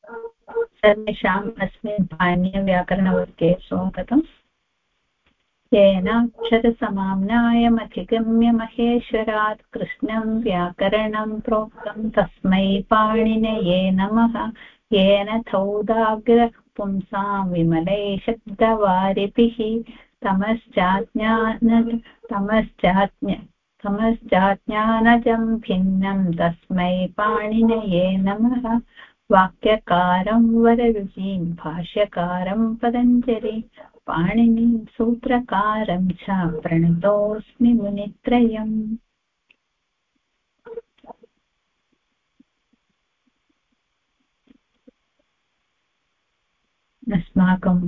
सर्वेषाम् अस्मिन् पाणिनीयव्याकरणवर्गे स्वागतम्। येन अक्षरसमाम्नायमधिगम्य महेश्वरात् कृष्णं व्याकरणं प्रोक्तं तस्मै पाणिनये नमः। येन थौदाग्रः पुंसां विमलै शब्दवारिभिः तमश्चाज्ञानजं भिन्नं तस्मै पाणिनये नमः। वाक्यकारं वररुचिं भाष्यकारं पतञ्जलि पाणिनिं सूत्रकारं च प्रणतोऽस्मि मुनित्रयम्। अस्माकं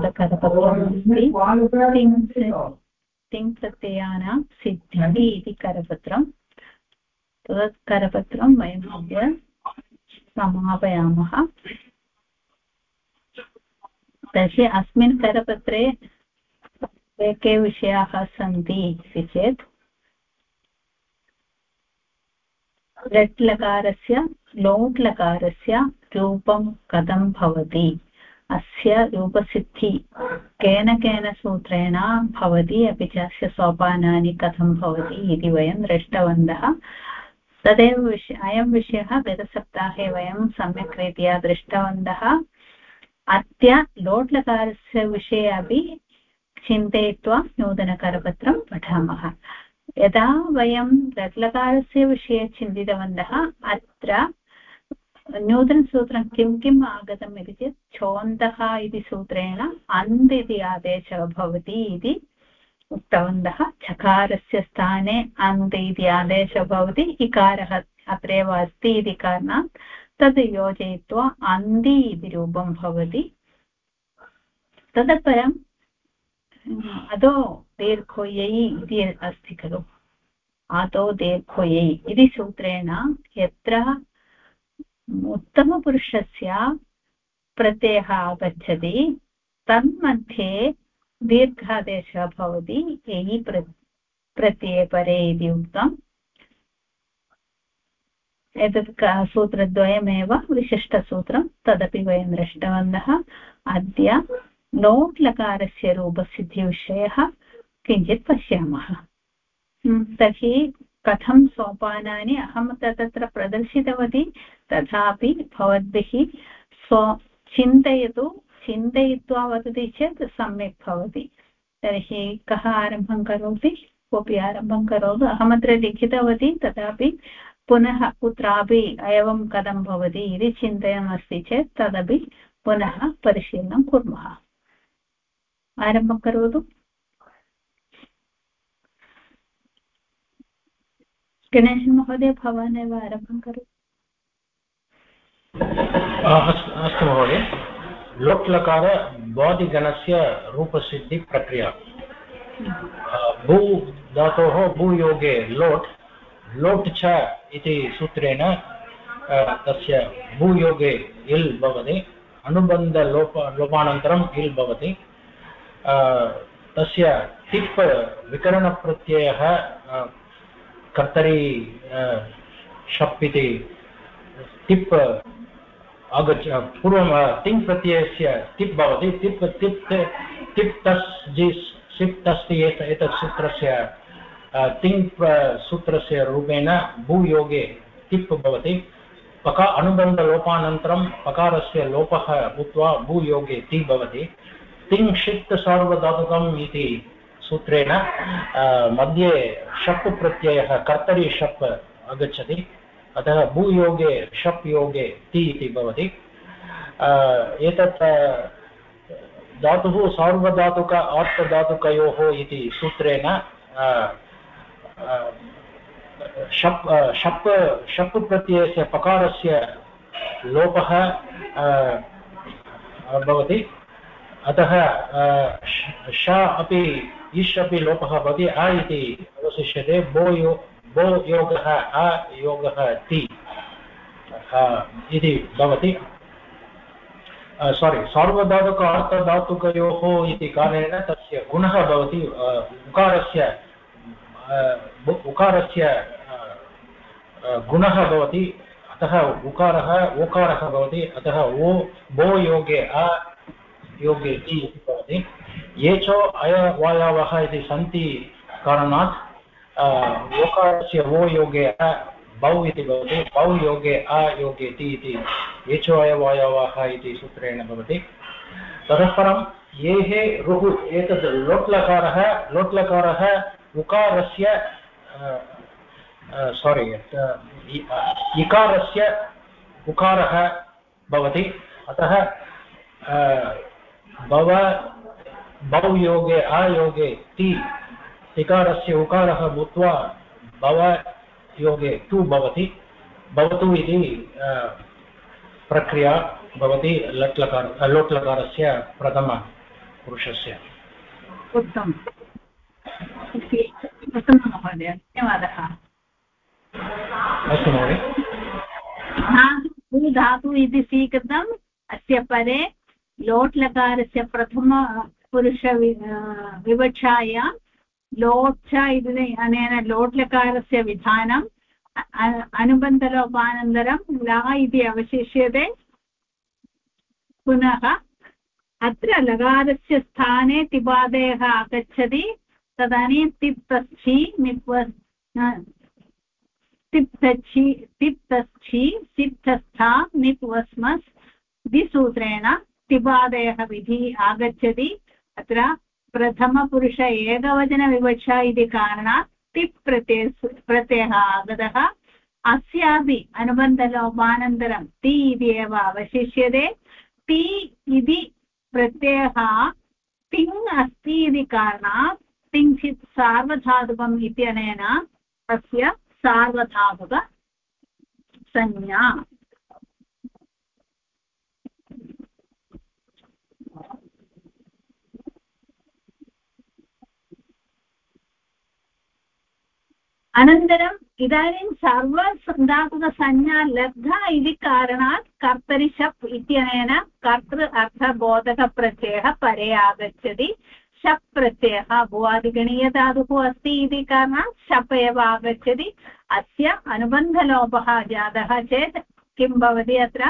प्रकृतकरपत्रं तिङ् प्रत्ययानां सिद्धिः इति करपत्रं। तत् करपत्रं वयम् अद्य समापयामः। तर्हि अस्मिन् करपत्रे के विषयाः सन्ति इति चेत् लट् लकारस्य लोट् लकारस्य रूपं कथं भवति, अस्य रूपसिद्धि केन केन सूत्रेण भवति, अपि च अस्य सोपानानि कथं भवति इति वयं दृष्टवन्तः। तदेव अयं विषयः गतसप्ताहे वयं सम्यक् रीत्या दृष्टवन्तः। अद्य लोट् लकारस्य विषये अपि चिन्तयित्वा नूतनकरपत्रं पठामः। यदा वयं लट् लकारस्य विषये चिन्तितवन्तः, अत्र नूतनसूत्रं किम् आगतम् इति चेत् छोन्तः इति सूत्रेण अन्त् इति आदेशः भवति इति उक्तवन्तः। चकारस्य स्थाने अन्त् इति आदेशः भवति, इकारः अत्रैव अस्ति इति कारणात् तद् योजयित्वा अन्ति इति रूपं भवति। ततः परम् अदो दीर्घोयै इति अस्ति खलु, आदौ दीर्घोयै इति सूत्रेण यत्र उत्तमपुरुषस्य प्रत्ययः आगच्छति तन्मध्ये दीर्घादेशः भवति, ययि प्रत्यये परे इति उक्तम्। एतत् सूत्रद्वयमेव विशिष्टसूत्रं, तदपि वयं दृष्टवन्तः। अद्य लोट् लकारस्य रूपसिद्धिविषयः किञ्चित् पश्यामः। तर्हि कथं सोपानानि अहं तत्र प्रदर्शितवती, तथापि भवद्भिः चिन्तयित्वा वदति चेत् सम्यक् भवति। तर्हि कः आरम्भं करोति? कोऽपि आरम्भं करोतु। अहमत्र लिखितवती, तथापि पुनः कुत्रापि एवं कथं भवति इति चिन्तयन् अस्ति चेत् तदपि पुनः परिशीलनं कुर्मः। आरम्भं करोतु। गणेशन् महोदय, भवान् एव आरम्भं करोतु। अस्तु महोदय। लोट् लकार भवादिगणस्य रूपसिद्धिप्रक्रिया। भू धातोः भूयोगे लोट्, लोट् च इति सूत्रेण तस्य भूयोगे इल् भवति, अनुबन्धलोपानन्तरम् इल् भवति। तस्य टिप् विकरणप्रत्ययः कर्तरि शप् इति टिप् पूर्वं तिङ् प्रत्ययस्य टिप् भवति। टिप् तस् जिस् सिप् तस्ति एतत् सूत्रस्य तिङ् सूत्रस्य रूपेण भूयोगे टिप् भवति। अनुबन्धलोपानन्तरं पकारस्य लोपः भूत्वा भूयोगे ति भवति। तिङ् षित् सार्वधातुकम् इति सूत्रेण मध्ये शप् प्रत्ययः कर्तरि शप् आगच्छति, अतः भूयोगे शप् योगे ति इति भवति। एतत् धातुः सार्वधातुक आर्धधातुकयोः इति सूत्रेण शप् प्रत्ययस्य पकारस्य लोपः भवति, अतः श अपि इष् अपि लोपः भवति, अ इति अवशिष्यते। बो योगः अ योगः ति इति भवति। सार्वधातुक अर्थधातुकयोः इति कारणेन तस्य गुणः भवति। उकारस्य गुणः भवति, अतः उकारः ओकारः भवति अतः ओ बो योगे अ योगे ति इति भवति ये च अयवायावः इति सन्ति कारणात् ओकारस्य ओ योगे अ बौ इति भवति बौ योगे अ योगे ति इति ये च अयवायावः इति सूत्रेण भवति ततः परं येः रुः एतद् लोट्लकारः उकारस्य सोरि इकारस्य उकारः भवति अतः भव बौ योगे आयोगे ति इकारस्य उकारः भूत्वा भव योगे तु भवति भवतु इति प्रक्रिया भवति लोट्लकारस्य प्रथमपुरुषस्य उत्तमम् उत्तमं महोदय धन्यवादः अस्तु महोदय धातु धातु इति स्वीकृतम् अस्य परे लोट् लकारस्य प्रथमपुरुष विवक्षायां लोट् च इति अनेन लोट् लकारस्य विधानम् अनुबन्धलोपानन्तरं ला इति अवशिष्यते पुनः अत्र लकारस्य स्थाने तिपादेः आगच्छति तदानीं तिप्तस्थि तिप्तस्थि सिप्तस्था निप्वस्मस् इति सूत्रेण तिपादेः विधिः आगच्छति अत्र प्रथमपुरुष एकवचनविवक्षा इति कारणात् तिप् प्रत्ययः आगतः अस्यापि अनुबन्धलोपानन्तरं ति इति एव अवशिष्यते ति इति प्रत्ययः तिङ् अस्ति इति कारणात् तिङ्क्षित् सार्वधातुकम् इत्यनेन तस्य सार्वधातुकसंज्ञा अनन्तरम् इदानीं सर्वधातुकसंज्ञा लब्धा इति कारणात् कर्तरि शप् इत्यनेन कर्तृ अर्थबोधकप्रत्ययः परे आगच्छति शप् प्रत्ययः भुवादिगणीयधातुः अस्ति इति कारणात् शप् एव आगच्छति अस्य अनुबन्धलोपः जातः चेत् किं भवति अत्र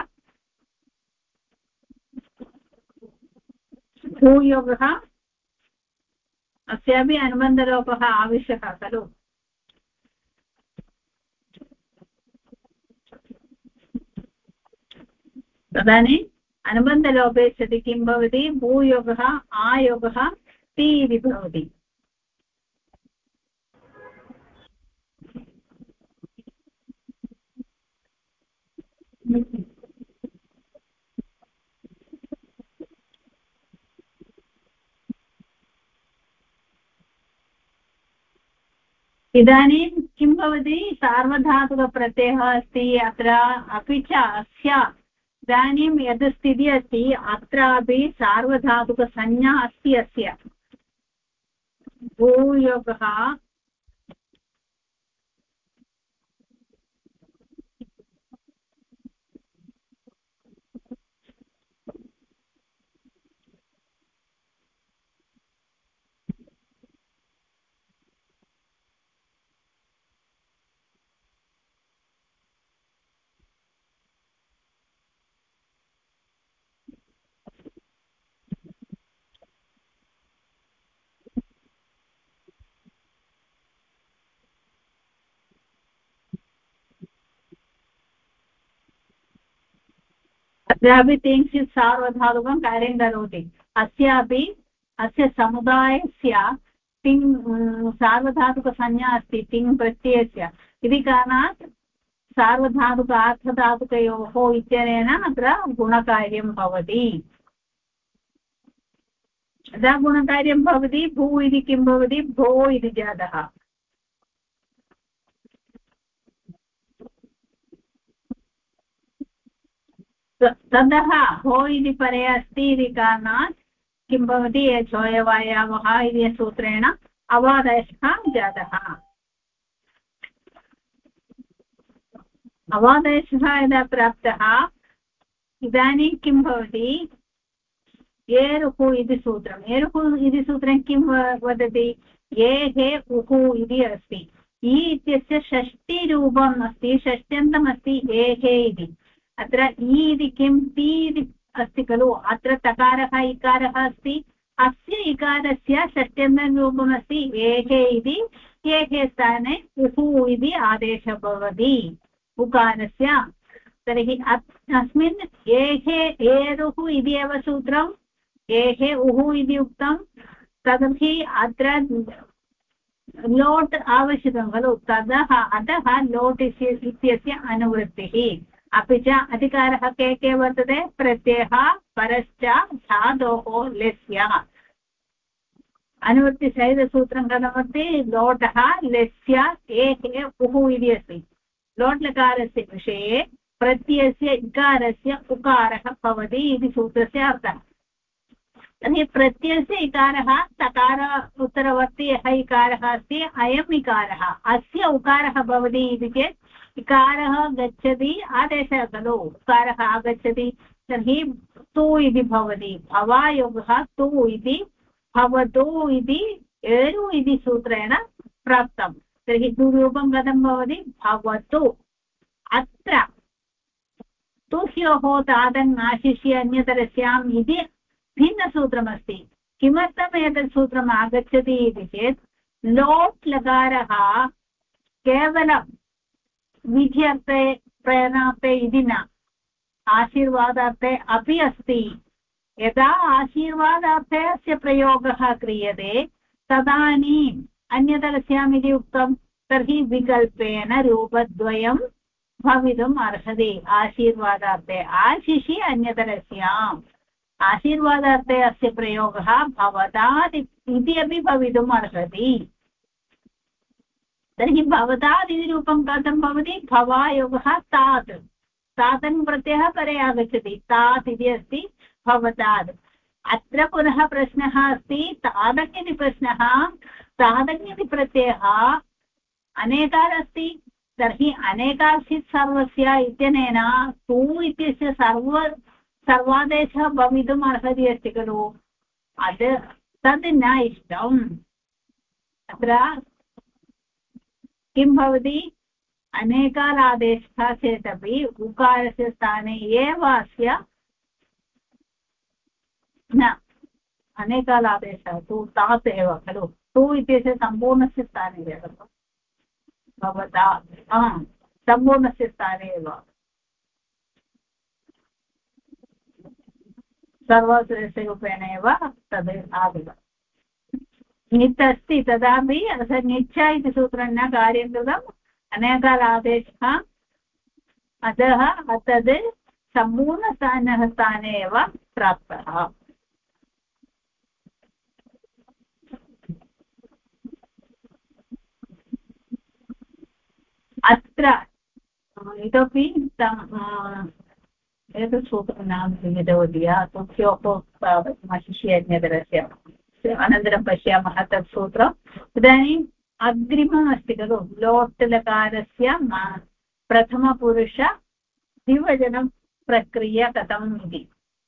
भूयोगः अस्यापि अनुबन्धलोपः आवश्यकः खलु तदानीम् अनुबन्धलोपे सति किं भवति भूयोगः आयोगः ति इति भवति इदानीं किं भवति सार्वधातुकप्रत्ययः अस्ति अत्र अपि च अस्य इदानीं यद् स्थितिः अस्ति अत्रापि सार्वधातुकसंज्ञा अस्ति अस्य भूयोगः अत्रापि तिङ्क्षित् सार्वधातुकं कार्यं करोति अस्यापि अस्य समुदायस्य तिङ् सार्वधातुकसंज्ञा अस्ति तिङ् प्रत्ययस्य इति कारणात् सार्वधातुक अर्थधातुकयोः इत्यनेन अत्र गुणकार्यं भवति यदा गुणकार्यं भवति भू इति किं भवति भो इति जातः ततः भो इति परे अस्ति इति कारणात् किं भवति एचोयवायावः इति सूत्रेण अवादेशः जातः अवादेशः यदा प्राप्तः इदानीं किं भवति एरुः इति सूत्रम् एरुः इति सूत्रं किं वदति एः उः इति अस्ति इ इत्यस्य षष्टिरूपम् अस्ति, षष्ट्यन्तम् अस्ति एहे इति। अत्र इ इति किं, ति इति अस्ति खलु, अत्र तकारः इकारः अस्ति, अस्य इकारस्य षष्ट्यन्तरूपमस्ति एहे इति। एहे स्थाने उहु इति आदेशः भवति उकारस्य। तर्हि अस्मिन् एहे एरुः इति एव सूत्रम्, एहे उहु इति उक्तं, तदपि अत्र लोट् आवश्यकं खलु, अतः लोट् इत्यस्य अनुवृत्तिः। अपि च अधिकारः के वर्तते, प्रत्ययः परश्च धातोः लस्य। अनुवृत्तिसहितसूत्रं कथमस्ति, लोटः लस्य एहे उः इति अस्ति। लोट् लकारस्य विषये प्रत्ययस्य इकारस्य उकारः भवति इति सूत्रस्य अर्थः। तर्हि प्रत्ययस्य इकारः तकार उत्तरवर्ति यः इकारः अस्ति, अयम् इकारः, अस्य उकारः भवति इति चेत् इकारः गच्छति आदेशः खलु, उकारः आगच्छति, तर्हि तु इति भवति। भवायोगः तु इति भवतु इति एरु इति सूत्रेण प्राप्तं। तर्हि दुरूपं कथं भवति, भवतु। अत्र तुह्योः तादन् आशिष्य अन्यतरस्याम् इति भिन्नसूत्रमस्ति। किमर्थम् एतत् सूत्रम् आगच्छति इति चेत्, लोट् लकारः केवलं विध्यर्थे प्रेरणार्थे इति न, आशीर्वादार्थे अपि अस्ति। यदा आशीर्वादार्थे अस्य प्रयोगः क्रियते तदानीम् अन्यतरस्याम् इति उक्तं, तर्हि विकल्पेन रूपद्वयं भवितुम् अर्हति। आशीर्वादार्थे आशिषि, अन्यतरस्याम् आशीर्वादार्थे अस्य प्रयोगः भवतात् इति अपि भवितुम् अर्हति। तर्हि भवतात् इति रूपं कथं भवति, भवायोगः तात्, तातन् प्रत्ययः परे आगच्छति, तात् इति अस्ति भवतात्। अत्र पुनः प्रश्नः अस्ति, तादक् इति प्रश्नः, तादक् इति प्रत्ययः अनेकार् अस्ति, तर्हि अनेकार्थित् सर्वस्य इत्यनेन तु इत्यस्य सर्वादेशः भवितुम् अर्हति अस्ति खलु, तद् न इष्टम्। अत्र किं भवति, अनेकालादेशः चेदपि उकारस्य स्थाने एव अस्य न, अनेकालादेशः तु तात् एव खलु, तु इत्यस्य सम्पूर्णस्य स्थाने एव भवता, सम्पूर्णस्य स्थाने एव सर्वस्य एव तद् आगतम्। नित् अस्ति तदापि निच्छ इति सूत्रं न कार्यं कृतम्, अनेकालादेशः अतः तद् सम्पूर्णस्थाने एव प्राप्तः। अत्र इतोपि एतत् सूत्रं न विहितवती, तुह्योः अन्यतरस्य, अनन्तरं पश्यामः तत् सूत्रम्। इदानीम् अग्रिमम् अस्ति खलु, लोट् लकारस्य प्रथमपुरुष द्विवचनं प्रक्रिया कथम् इति।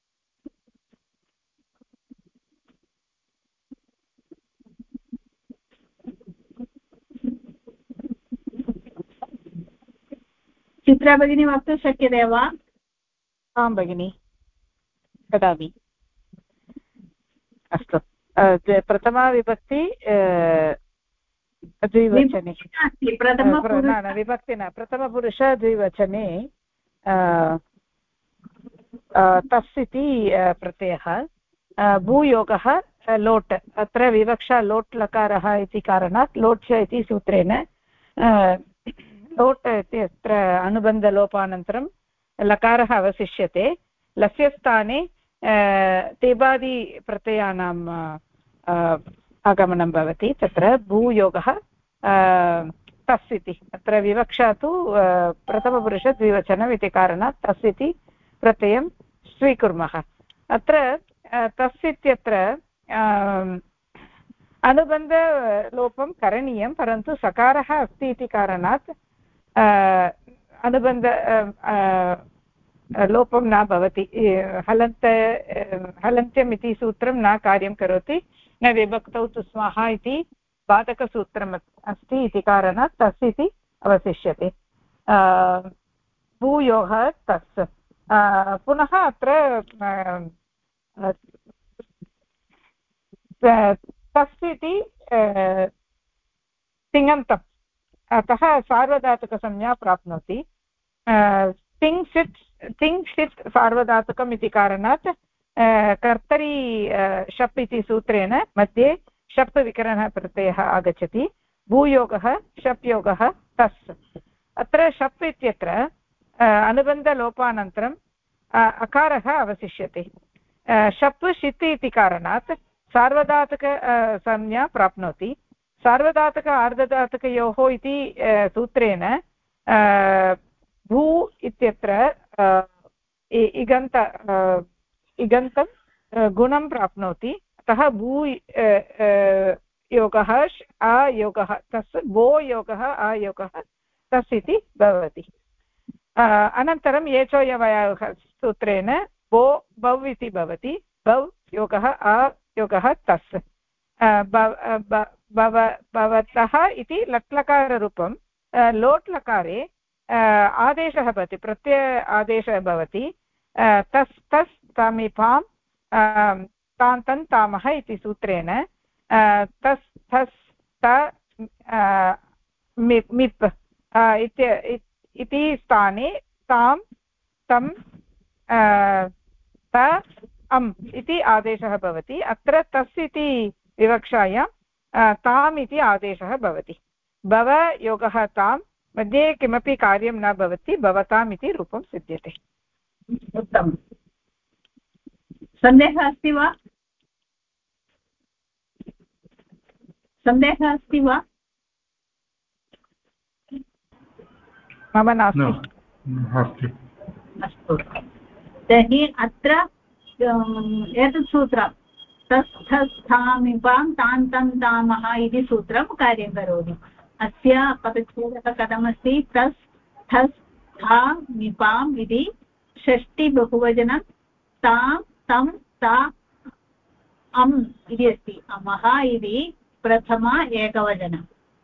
चित्रा भगिनी वक्तुं शक्यते वा? आं भगिनि, वदामि। अस्तु, प्रथमा विभक्ति द्विवचने, विभक्ति न, प्रथमपुरुष द्विवचने तस् इति प्रत्ययः, भूयोगः लोट्, अत्र विवक्षा लोट् लकारः इति कारणात् लोट् इति सूत्रेण लोट् इत्यत्र अनुबन्धलोपानन्तरं लकारः अवशिष्यते। लस्य स्थाने तेबादिप्रत्ययानाम् आगमनं भवति। तत्र भूयोगः तस् इति, अत्र विवक्षा तु प्रथमपुरुषद्विवचनम् इति कारणात् तस् इति प्रत्ययं स्वीकुर्मः। अत्र तस् इत्यत्र अनुबन्धलोपं करणीयं, परन्तु सकारः अस्ति इति कारणात् अनुबन्ध लोपं न भवति। हलन्त्यम् इति सूत्रं न कार्यं करोति। न विभक्तौ तु स्मः इति बाधकसूत्रम् अस्ति इति कारणात् तस् इति अवशिष्यते भूयोगः तस् पुनः अत्र तस् इति तिङन्तम् अतः सार्वधातुकसंज्ञा प्राप्नोति तिङ्क्षित् सार्वधातुकम् इति कारणात् कर्तरी शप् इति सूत्रेण मध्ये शप् विकरणप्रत्ययः आगच्छति भूयोगः शप् योगः तस् अत्र शप् इत्यत्र अनुबन्धलोपानन्तरम् अकारः अवशिष्यते शप् षित् इति कारणात् सार्वधातुक संज्ञा प्राप्नोति सार्वधातुक आर्धधातुकयोः इति सूत्रेण भू इत्यत्र इगन्तं गुणं प्राप्नोति अतः भू योगः अयोगः तस् भो योगः अयोगः तस् इति भवति अनन्तरं एचोयवयोः सूत्रेण भो भव् इति भवति भव् योगः अयोगः तस् भवतः इति लट्लकाररूपं लोट् लकारे आदेशः भवति प्रत्यय आदेशः भवति तस् तस् तमिपां तान्तन् तामः इति सूत्रेण तस् थस् त मिप् इति स्थाने तां तं त अम् इति आदेशः भवति अत्र तस् इति विवक्षायां ताम् इति आदेशः भवति भव योगः तां मध्ये किमपि कार्यं न भवति भवताम् इति रूपं सिद्ध्यते उत्तमं सन्देहः अस्ति वा सन्देहः अस्ति वा मम नास्ति अस्तु तर्हि अत्र एतत् सूत्रं तस्थस्थामिपां तान्तं तामः इति सूत्रं कार्यं करोति अस्य पदच्छेदः कथमस्ति तस् थस् था मिपाम् इति षष्टि बहुवचनं तां तं ता अम् इति अस्ति अमः इति प्रथमा एकवचनं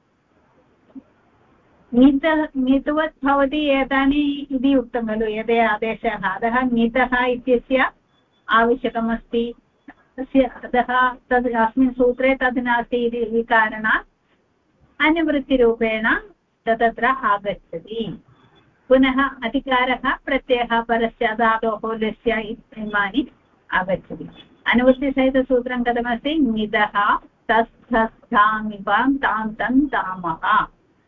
ङितवत् भवति एतानि इति उक्तं खलु एते आदेशः अतः ङितः इत्यस्य आवश्यकमस्ति तस्य अतः तद् अस्मिन् सूत्रे तद् नास्ति इति कारणात् अनुवृत्तिरूपेण तत्र आगच्छति पुनः अधिकारः प्रत्ययः परस्य धातोः लस्य इमानि आगच्छति अनुवृत्तिसहितसूत्रं कथमस्ति ङितः तस्थस्थामिपां तां तं तामः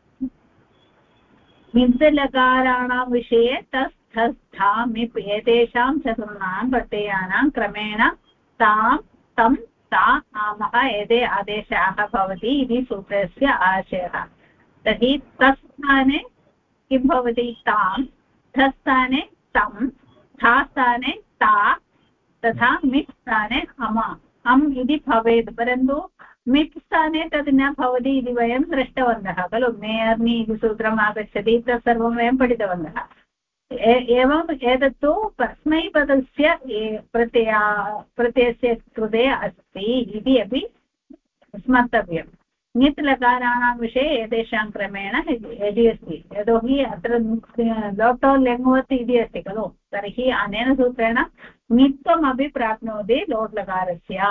मिप्लकाराणां विषये तस्थस्थामिप् एतेषां चतुर्णां प्रत्ययानां क्रमेण तां तं ता आमः एते आदेशाः भवति इति सूत्रस्य आशयः तर्हि तस्थाने किं भवति तां थस्थाने तं थास्थाने ता तथा मिप् स्थाने अम् इति भवेत् परन्तु मिप् स्थाने तद् न भवति इति वयं दृष्टवन्तः खलु मेयर्नि इति सूत्रम् आगच्छति तत् सर्वं वयं पठितवन्तः एवम् एतत्तु परस्मैपदस्य प्रत्ययस्य कृते अस्ति इति अपि स्मर्तव्यम् ङित् लकाराणां विषये एतेषां क्रमेण यदि अस्ति यतोहि अत्र लोटो लेङ्वत् इति अस्ति खलु तर्हि अनेन सूत्रेण ङित्वमपि प्राप्नोति लोट् लकारस्य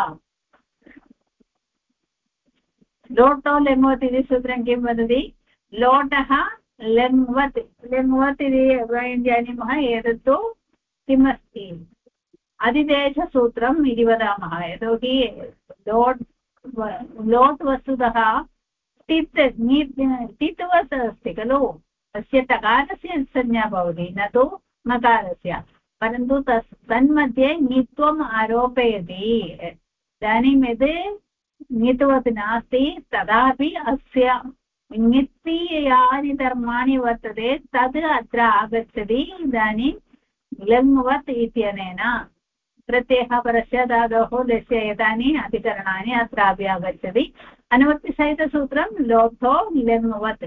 लोटो लेङ्वत् इति सूत्रं किं वदति लोटः लेङ्वत् इति वयं जानीमः एतत्तु किमस्ति अधिदेशसूत्रम् इति वदामः यतोहि लोट् वस्तुतः तित्वत् अस्ति खलु तस्य टकारस्य संज्ञा भवति न तु नकारस्य परन्तु तन्मध्ये ङित्वम् आरोपयति इदानीं यद् ङित्वत् नास्ति तदापि अस्य ङित्तीयानि धर्माणि वर्तते तद् अत्र आगच्छति इदानीं लङ्वत् इत्यनेन प्रत्ययः परस्य धातोः लस्य एतानि अधिकरणानि अत्रापि आगच्छति अनुवृत्तिसहितसूत्रं लोटो लङ्वत्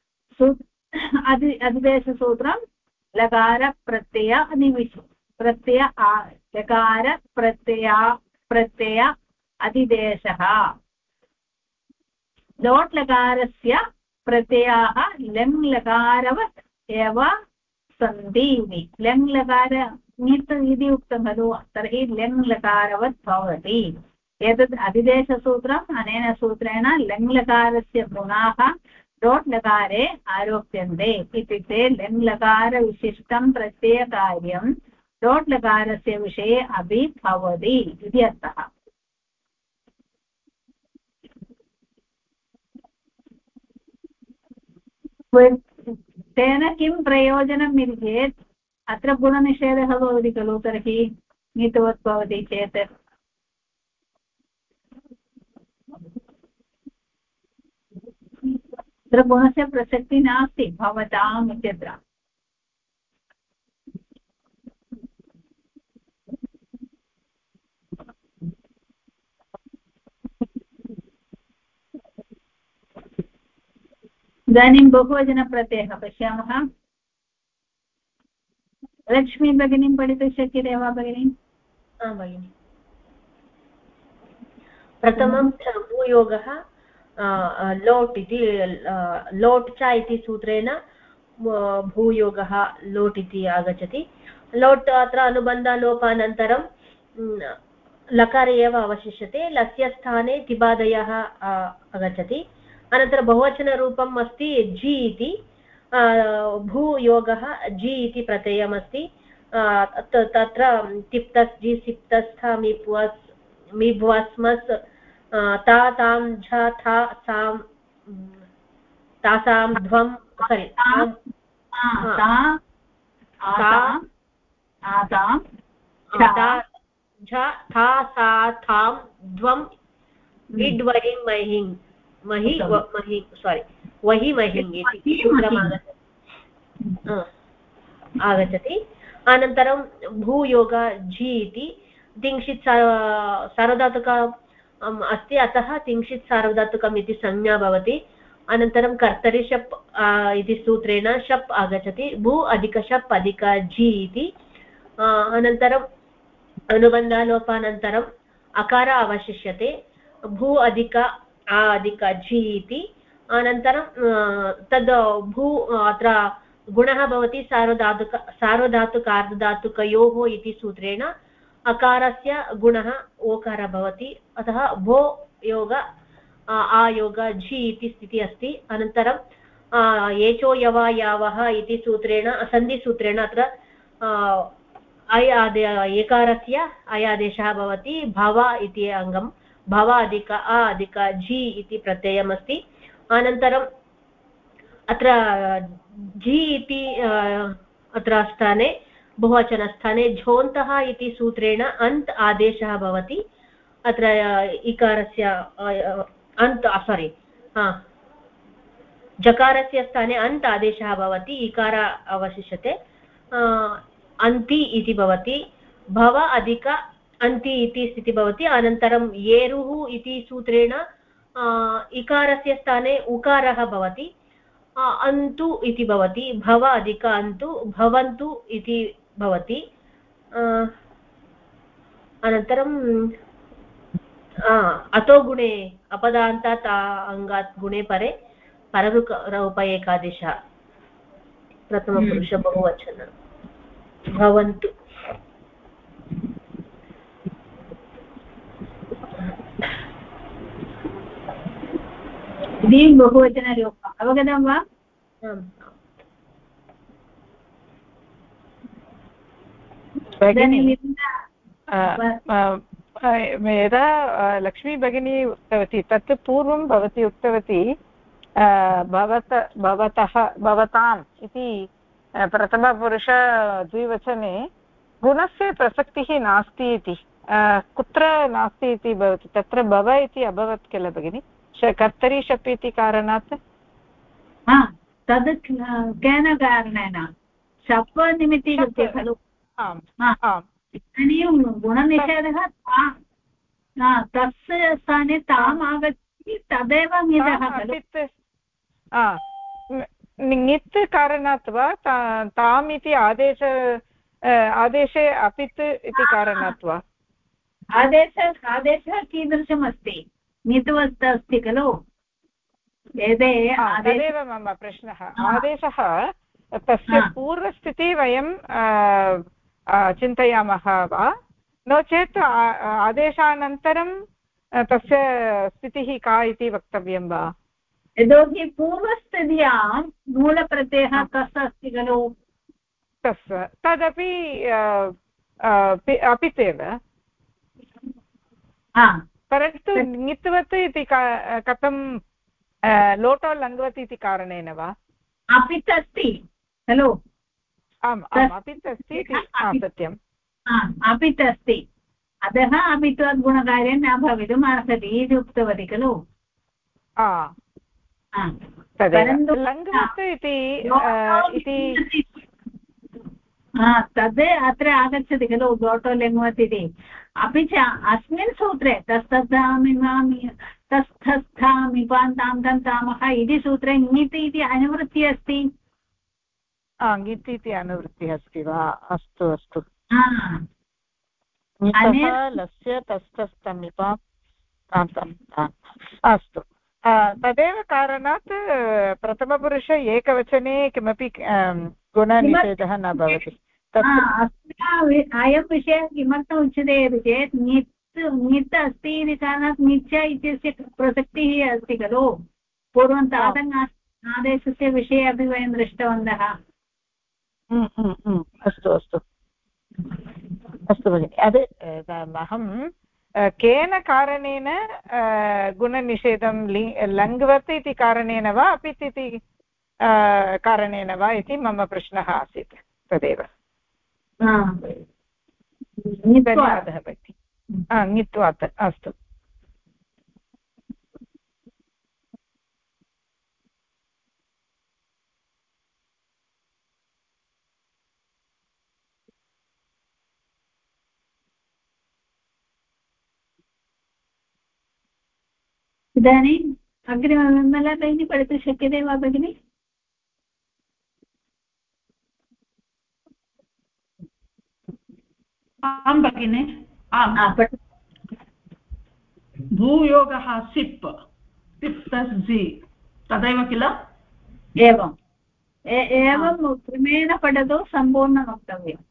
अधिदेशसूत्रं लकारप्रत्यय लकारप्रत्यय अधिदेशः लोट् लकारस्य प्रत्ययाः लङ् लकारवत् एव सन्ति इति लङ् लकार ङित् इति उक्तं खलु तर्हि लङ् लकारवत् भवति एतद् अधिदेशसूत्रम् अनेन सूत्रेण लङ् लकारस्य गुणाः लोट् लकारे आरोप्यन्ते इत्युक्ते लङ् लकारविशिष्टं प्रत्ययकार्यं लोट् लकारस्य विषये अपि भवति इति अर्थः तेन किं प्रयोजनम् इति चेत् अत्र गुणनिषेधः भवति खलु तर्हि ङित्वत् भवति चेत् अत्र गुणस्य प्रसक्तिः नास्ति भवताम् इत्यत्र इदानीं बहुवचनप्रत्ययः पश्यामः लक्ष्मी भगिनीं पठितुं शक्यते वा भगिनी भगिनि प्रथमं भूयोगः लोट् इति लोट् च इति सूत्रेण भूयोगः लोट् इति आगच्छति लोट् अत्र अनुबन्धलोपानन्तरं लकारे एव अवशिष्यते लस्य स्थाने तिबादयः आगच्छति अनन्तरं बहुवचनरूपम् अस्ति जि इति भूयोगः जि इति प्रत्ययमस्ति तत्र तिप्तस् जि सिप्तस्थ मिभ्वस्मस् ता तां झ था सां तासां ध्वं सोरि झ था सा थां ध्वं इड्वरि महिं महि महि सोरि वहि महिं इति सूत्रम् आगच्छति अनन्तरं भूयोग झि इति तिंशित् सार्वधातुक अस्ति अतः तिंशित् सार्वधातुकम् इति संज्ञा भवति अनन्तरं कर्तरि शप् इति सूत्रेण शप् आगच्छति भू अधिक शप् अधिक झि इति अनन्तरम् अनुबन्धलोपानन्तरम् अकार अवशिष्यते भू अधिक आ अधिक झि इति अनन्तरं तद् भू अत्र गुणः भवति सार्वधातुकार्धधातुकयोः इति सूत्रेण अकारस्य गुणः ओकारः भवति अतः भो योग आयोग झि इति स्थितिः अस्ति अनन्तरं एचो यवा यावः इति सूत्रेण सन्धिसूत्रेण अत्र एकारस्य अयादेशः भवति भव इति अङ्गं भव अधिक आ अधिक झि इति प्रत्ययमस्ति अनन्तरं अत्र झि इति अत्र स्थाने बहुवचनस्थाने झोन्तः इति सूत्रेण अन्त् आदेशः भवति अत्र इकारस्य अन्त् सोरि जकारस्य स्थाने अन्त् आदेशः भवति इकार अवशिष्यते अन्ति इति भवति भव अधिक अन्ति इति स्थितिः भवति अनन्तरं येरुः इति सूत्रेण इकारस्य स्थाने उकारः भवति अन्तु इति भवति भव अधिक अन्तु भवन्तु इति भवति अनन्तरं अतो गुणे अपदान्तात् अङ्गात् गुणे परे पररूप एकादेशः प्रथमपुरुष बहुवचन भवन्तु इति बहुवचनरूपम् अवगतं वा यदा लक्ष्मी भगिनी उक्तवती तत् पूर्वं भवती उक्तवती भवतः भवताम् इति प्रथमपुरुष द्विवचने गुणस्य प्रसक्तिः नास्ति इति कुत्र नास्ति इति भवति तत्र भव इति अभवत् किल भगिनि कर्तरि शप् इति कारणात् तद् केन कारणेन शप् निमित्तीकृत्य खलु इदानीं गुणनिषेधः तस्य स्थाने ताम् आगच्छति तदेव ङितः खलु ङित् कारणात् वा ताम् इति आदेशे अपित् इति कारणात् वा आदेशः कीदृशमस्ति ङित्वत् अस्ति खलु वेदे तदेव मम प्रश्नः आदेशः तस्य पूर्वस्थितिः वयं चिन्तयामः वा नो चेत् आदेशानन्तरं तस्य स्थितिः का इति वक्तव्यं वा यतोहि पूर्वस्थित्यां मूलप्रत्ययः कस् अस्ति खलु तस् तदपि अपितेव परन्तु ङित्वत् इति कथं लोटो लङ्घ्वत् इति कारणेन वा अपित् अस्ति खलु आम् आम् अपित् अस्ति सत्यम् अपित् अस्ति अतः अपित्वात् गुणकार्यं न भवितुम् अर्हति इति उक्तवती खलु परन्तु लङ्घ्वत् इति तद् अत्र आगच्छति खलु लोटो लङ्घ्वत् इति अपि च अस्मिन् सूत्रे तस्थस्थामिपान्तां दन्तामः इति सूत्रे ङित् इति अनुवृत्तिः अस्ति ङित् इति अनुवृत्तिः अस्ति वा अस्तु अस्तु लस्य तस्थस्थमिपां अस्तु तदेव कारणात् प्रथमपुरुषे एकवचने किमपि गुणनिषेधः न भवति अयं विषयः किमर्थम् उच्यते चेत् ङित् अस्ति इति कारणात् ङिच्छ इत्यस्य प्रसक्तिः अस्ति खलु पूर्वं तादृश आदेशस्य विषये अपि वयं दृष्टवन्तः अस्तु अस्तु अस्तु भगिनि अहं केन कारणेन गुणनिषेधं लङ्घ्वत् इति कारणेन वा अपित् इति कारणेन वा इति मम प्रश्नः आसीत् तदेव धन्यवादः भगिनि ङित्वात् अस्तु इदानीम् अग्रिमविमला भगिनी पठितुं शक्यते वा भगिनि आं भगिनि भूयोगः सिप् प्लस् जि तदेव किल एवं क्रमेण पठतु सम्पूर्णं वक्तव्यम्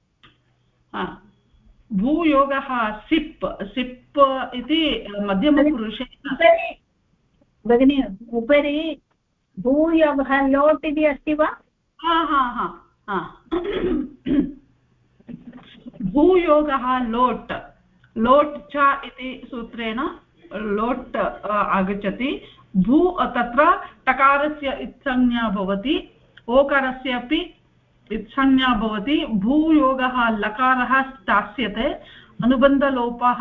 भूयोगः सिप् इति मध्यमपुरुषे भगिनि उपरि भूयोगः लोट् इति अस्ति वा भूयोगः लोट् च इति सूत्रेण लोट् आगच्छति भू तत्र टकारस्य इत्संज्ञा भवति ओकारस्य अपि इत्संज्ञा भवति भूयोगः लकारः स्थास्यते अनुबन्धलोपः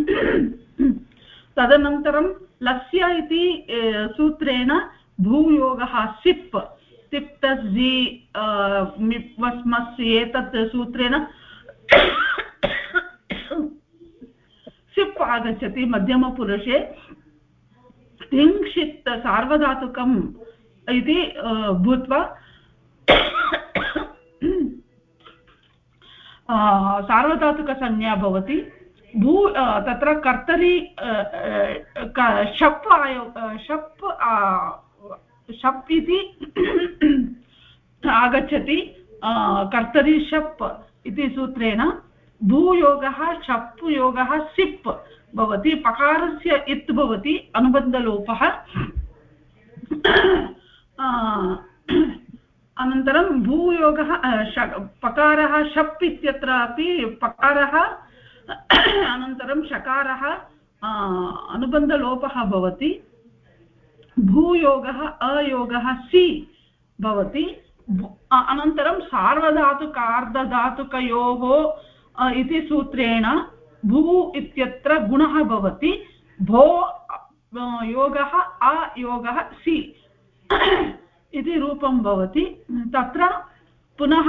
तदनन्तरं लस्य इति सूत्रेण भूयोगः सिप् तिप्तजि मिप्वस्मस् एतत् सूत्रेण सिप् आगच्छति मध्यमपुरुषे तिङ्क्षित् सार्वधातुकम् इति भूत्वा सार्वधातुकसंज्ञा भवति भू तत्र कर्तरि शप् इति आगच्छति कर्तरि शप् इति सूत्रेण भूयोगः शप् योगः सिप् भवति पकारस्य इत् भवति अनुबन्धलोपः अनन्तरं भूयोगः पकारः शप् इत्यत्रापि पकारः अनन्तरं शकारः अनुबन्धलोपः भवति भूयोगः अयोगः सि भवति अनन्तरं सार्वधातुकार्धधातुकयोः इति सूत्रेण भू इत्यत्र गुणः भवति भो योगः अयोगः सि इति रूपं भवति तत्र पुनः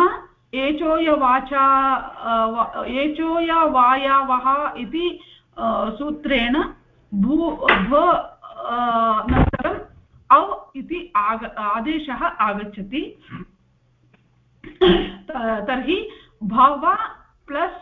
एचोयवायावः इति सूत्रेण भू अनन्तरम् अव् इति आदेशः आगच्छति तर्हि भव प्लस्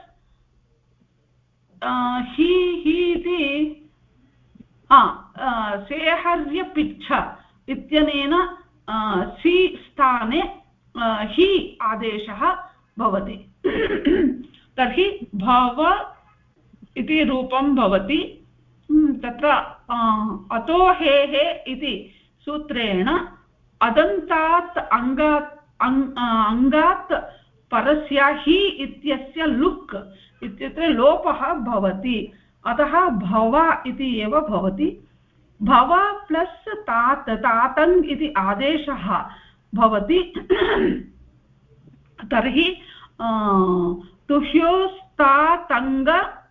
हि इति सेहर्यपिच्छ इत्यनेन सि स्थाने हि आदेशः भवति तर्हि भव इति रूपं भवति तत्र अतो हेः इति सूत्रेण अदन्तात् अङ्गात् परस्य हि इत्यस्य लुक् इत्यत्र लोपः भवति अतः भव इति एव भवति भव प्लस् तात् तातङ् इति आदेशः भवति तर्हि तुह्योस्तातङ्ग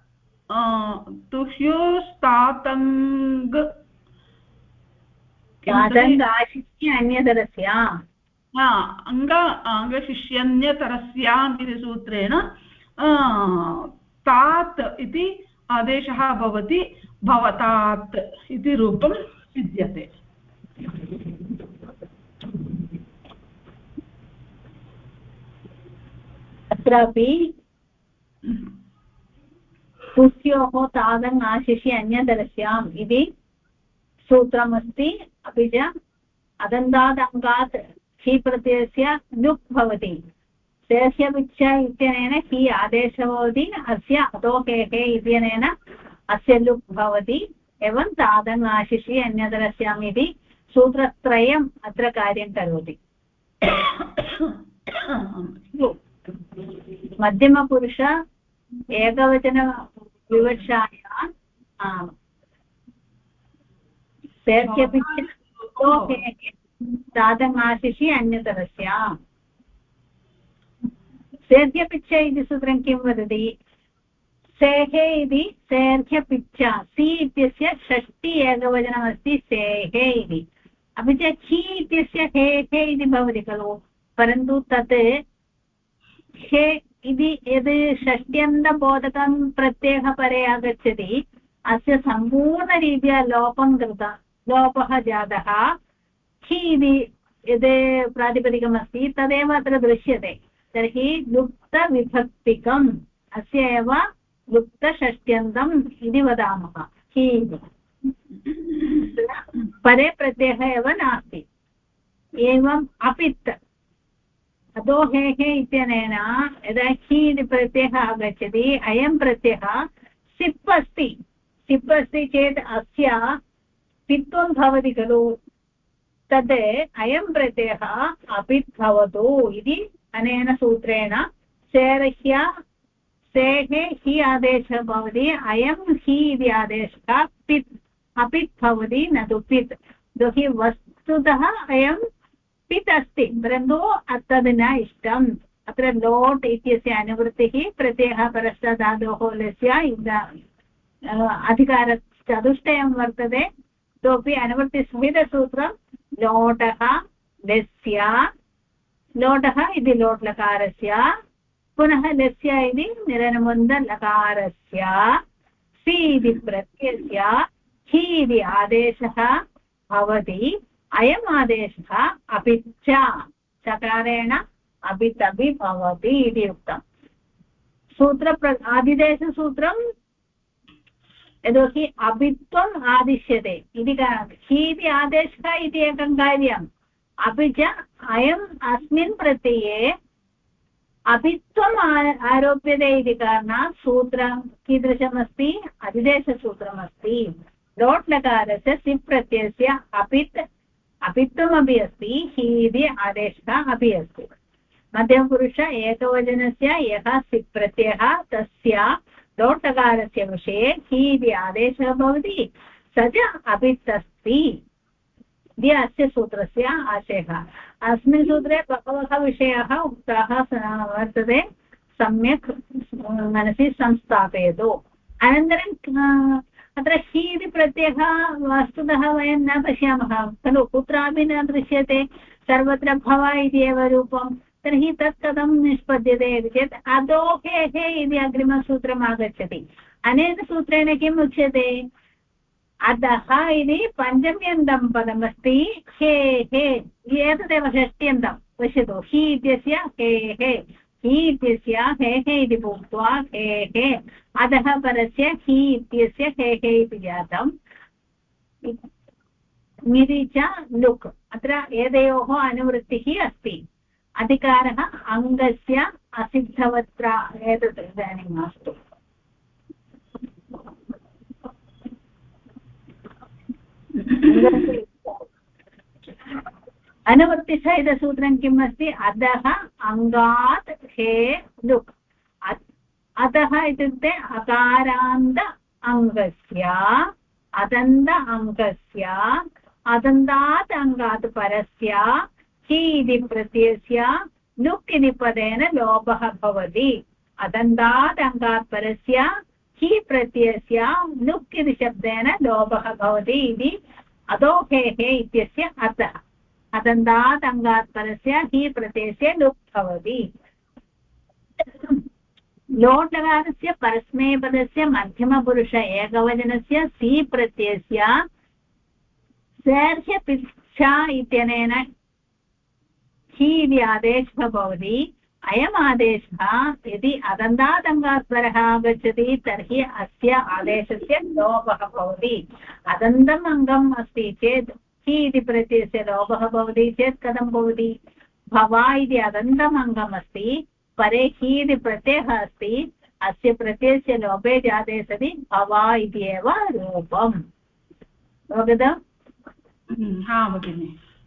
अङ्गशिष्यन्यतरस्याम् इति सूत्रेण तात् इति आदेशः भवति भवतात् इति रूपं सिद्ध्यते अत्रापि तुस्योः तादङ् आशिषि अन्यतरस्याम् इति सूत्रमस्ति अपि च अदन्तादङ्गात् हि प्रत्ययस्य लुक् भवति शेष्यपिच्छ इत्यनेन हि आदेशः भवति अस्य अतोहेः इत्यनेन अस्य लुक् भवति एवं तादङ् आशिषि अन्यतरस्याम् इति सूत्रत्रयम् अत्र कार्यं करोति मध्यमपुरुष एकवचनविवक्षायां शेष्यपिच्छ तादङ् अन्यतरस्याम् शेर्ह्यपिच्छ इति सूत्रं किं वदति सेः इति शेर्ह्यपिच्छ सि इत्यस्य षष्टि एकवचनमस्ति सेः इति अपि च हि इत्यस्य हेः इति भवति खलु परन्तु तत् हे इति यद् षष्ट्यन्तबोधकं प्रत्ययः परे आगच्छति अस्य सम्पूर्णरीत्या लोपः जातः हि इति यद् प्रातिपदिकमस्ति तदेव अत्र दृश्यते तर्हि लुप्तविभक्तिकम् अस्य एव लुप्तषष्ट्यन्तम् इति वदामः हि परे प्रत्ययः एव नास्ति एवम् अपित् अधोहेः इत्यनेन यदा हि इति प्रत्ययः आगच्छति अयं प्रत्ययः सिप् अस्ति चेत् अस्य पित्वं भवति खलु तद् अयं प्रत्ययः अपित् भवतु इति अनेन सूत्रेण सेर्ह्य सेः हि आदेशः भवति अयं हि इति आदेशः पित् अपित् भवति न तु पित् यतोहि वस्तुतः अयं पित् अस्ति परन्तु तद् न इष्टम् अत्र लोट् इत्यस्य अनुवृत्तिः प्रत्ययः परश्चादादोः लस्य अधिकारचतुष्टयं वर्तते इतोपि अनुवृत्तिसहितसूत्रं लोटः लस्य लोटः इति लोट् लकारस्य पुनः लस्य इति निरनुबन्धलकारस्य सि इति प्रत्ययस्य हि इति आदेशः भवति अयम् आदेशः अपिच्च चकारेण अपितपि भवति इति उक्तम् आदिदेशसूत्रं यतोहि अपित्वम् आदिश्यते इति कारणात् हि इति आदेशः इति एकं कार्यम् अपि च अयम् अस्मिन् प्रत्यये अपित्वम् आरोप्यते इति कारणात् सूत्रं कीदृशमस्ति अधिदेशसूत्रमस्ति लोट् लकारस्य सिप् प्रत्ययस्य अपित्वमपि अस्ति हि इति आदेशः अपि अस्ति मध्यमपुरुष एकवचनस्य यः सिप् प्रत्ययः तस्य लोट् लकारस्य विषये हि इति आदेशः भवति स च अपित् अस्ति इति अस्य सूत्रस्य आशयः अस्मिन् सूत्रे बहवः विषयाः उक्ताः वर्तते सम्यक् मनसि संस्थापयतु अनन्तरं अत्र हि इति प्रत्ययः वस्तुतः वयं न पश्यामः खलु कुत्रापि न दृश्यते सर्वत्र भव इति एव रूपं तर्हि तत् कथं निष्पद्यते इति चेत् अधोहेः इति अग्रिमसूत्रम् आगच्छति अनेन सूत्रेण किम् उच्यते अधः इति पञ्चम्यन्तं पदमस्ति हे हे एतदेव षष्ट्यन्तं पश्यतु हि इत्यस्य हे हे हि इत्यस्य हे हे इति भूत्वा हे हे अधः परस्य हि इत्यस्य हे हे इति जातम् मिरि च लुक् अत्र एतयोः अनुवृत्तिः अस्ति अधिकारः अङ्गस्य असिद्धवत्र एतत् इदानीं मास्तु अनुवृत्तिसहितसूत्रं किम् अस्ति अधः अङ्गात् हे लुक् अतः इत्युक्ते अकारान्त अङ्गस्य अदन्त अङ्गस्य अदन्तात् अङ्गात् परस्य हि इति प्रत्ययस्य लुक् इति पदेन लोपः भवति अदन्तात् अङ्गात् परस्य हि प्रत्ययस्य लुक् इति शब्देन लोपः भवति इति अधोहेः इत्यस्य अर्थः अदन्तात् अङ्गात् परस्य हि प्रत्ययस्य लुक् भवति लोट्लकारस्य परस्मैपदस्य मध्यमपुरुष एकवचनस्य सि प्रत्ययस्य सेर्ह्यपिच्छा इत्यनेन हि इति आदेशः भवति अयम् आदेशः यदि अदन्तात् अङ्गात् परः आगच्छति तर्हि अस्य आदेशस्य लोपः भवति अदन्तम् अङ्गम् अस्ति चेत् हि इति प्रत्ययस्य लोपः भवति चेत् कथं भवति भवा इति अदन्तम् अङ्गम् अस्ति परे हि इति प्रत्ययः अस्ति अस्य प्रत्ययस्य लोपे जाते सति भवा इति एव रूपम् अवगतम् हा भगिनि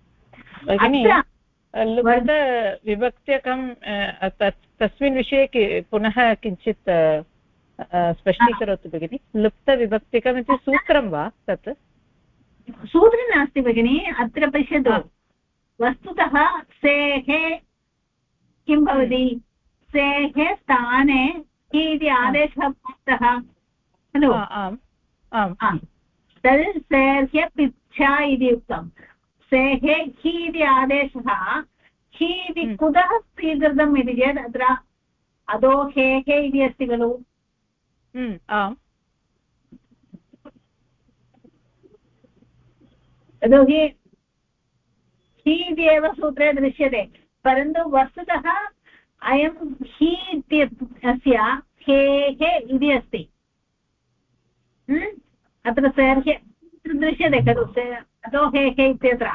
विभक्त्यकं तस्मिन् विषये पुनः किञ्चित् स्पष्टीकरोतु भगिनि लुप्तविभक्तिकम् इति सूत्रं वा तत् सूत्रं नास्ति भगिनि अत्र पश्यतु वस्तुतः सेः किं भवति सेः स्थाने हि इति आदेशः प्राप्तः खलु तद् सेर्ह्यपिच्छा इति उक्तं सेः हि इति आदेशः हि इति कुतः स्वीकृतम् इति चेत् अत्र अधोहेः इति अस्ति खलु यतोहि हि इति एव सूत्रे दृश्यते परन्तु वस्तुतः अयं हि इत्यस्य हेः इति अस्ति अत्र सेर्ह्य दृश्यते खलु अधोहेः इत्यत्र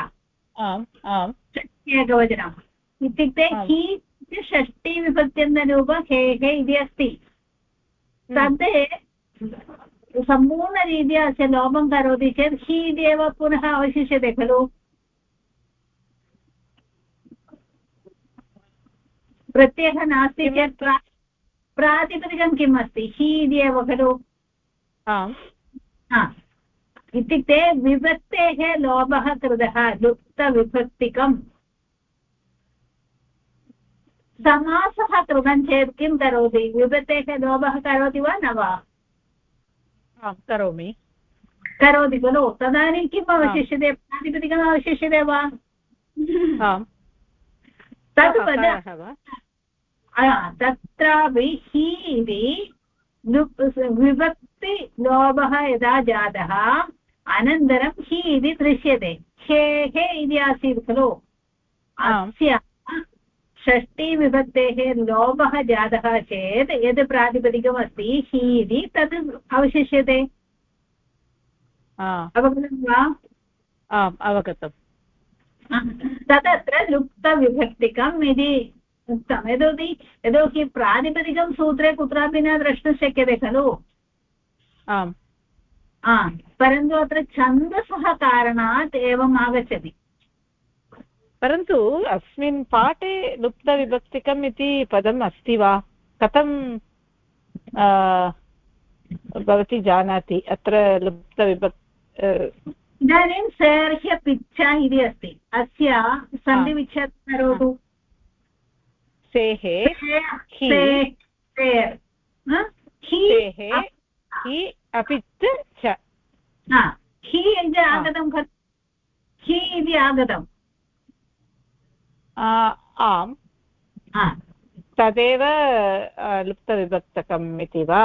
एकवचनम् इत्युक्ते हि षष्टिविभक्त्यन्तरूप हेः इति अस्ति तद् सम्पूर्णरीत्या अस्य लोपं करोति चेत् हि इति एव पुनः अवशिष्यते खलु प्रत्ययः नास्ति चेत् प्रातिपदिकं किम् अस्ति हि इति एव खलु इत्युक्ते विभक्तेः लोपः कृतः लुप्तविभक्तिकम् समासः कृतं चेत् किं करोति विभक्तेः लोपः करोति वा न वा करोमि करोति खलु तदानीं किम् अवशिष्यते प्रातिपदिकम् अवशिष्यते वा तद् तत्रापि हि इति विभक्तिलोपः यदा जातः अनन्तरं हि इति दृश्यते हेः इति आसीत् खलु अस्य षष्टिविभक्तेः लोपः जातः चेत् यद् प्रातिपदिकमस्ति हि इति तद् अवशिष्यते अवगतं वा अवगतम् तदत्र लुप्तविभक्तिकम् इति उक्तं यतोहि प्रातिपदिकं सूत्रे कुत्रापि न द्रष्टुं शक्यते खलु परन्तु अत्र छन्दसः कारणात् एवम् आगच्छति परन्तु अस्मिन् पाठे लुप्तविभक्तिकम् इति पदम् अस्ति वा कथं भवती जानाति अत्र इदानीं सेर्ह्यपिच्छा इति अस्ति अस्य सन्धिविच्छेदं करोतु सेः हि अपि च हि इति आगतं खलु हि इति आगतम् आम् तदेव लुप्तविभक्तकम् इति वा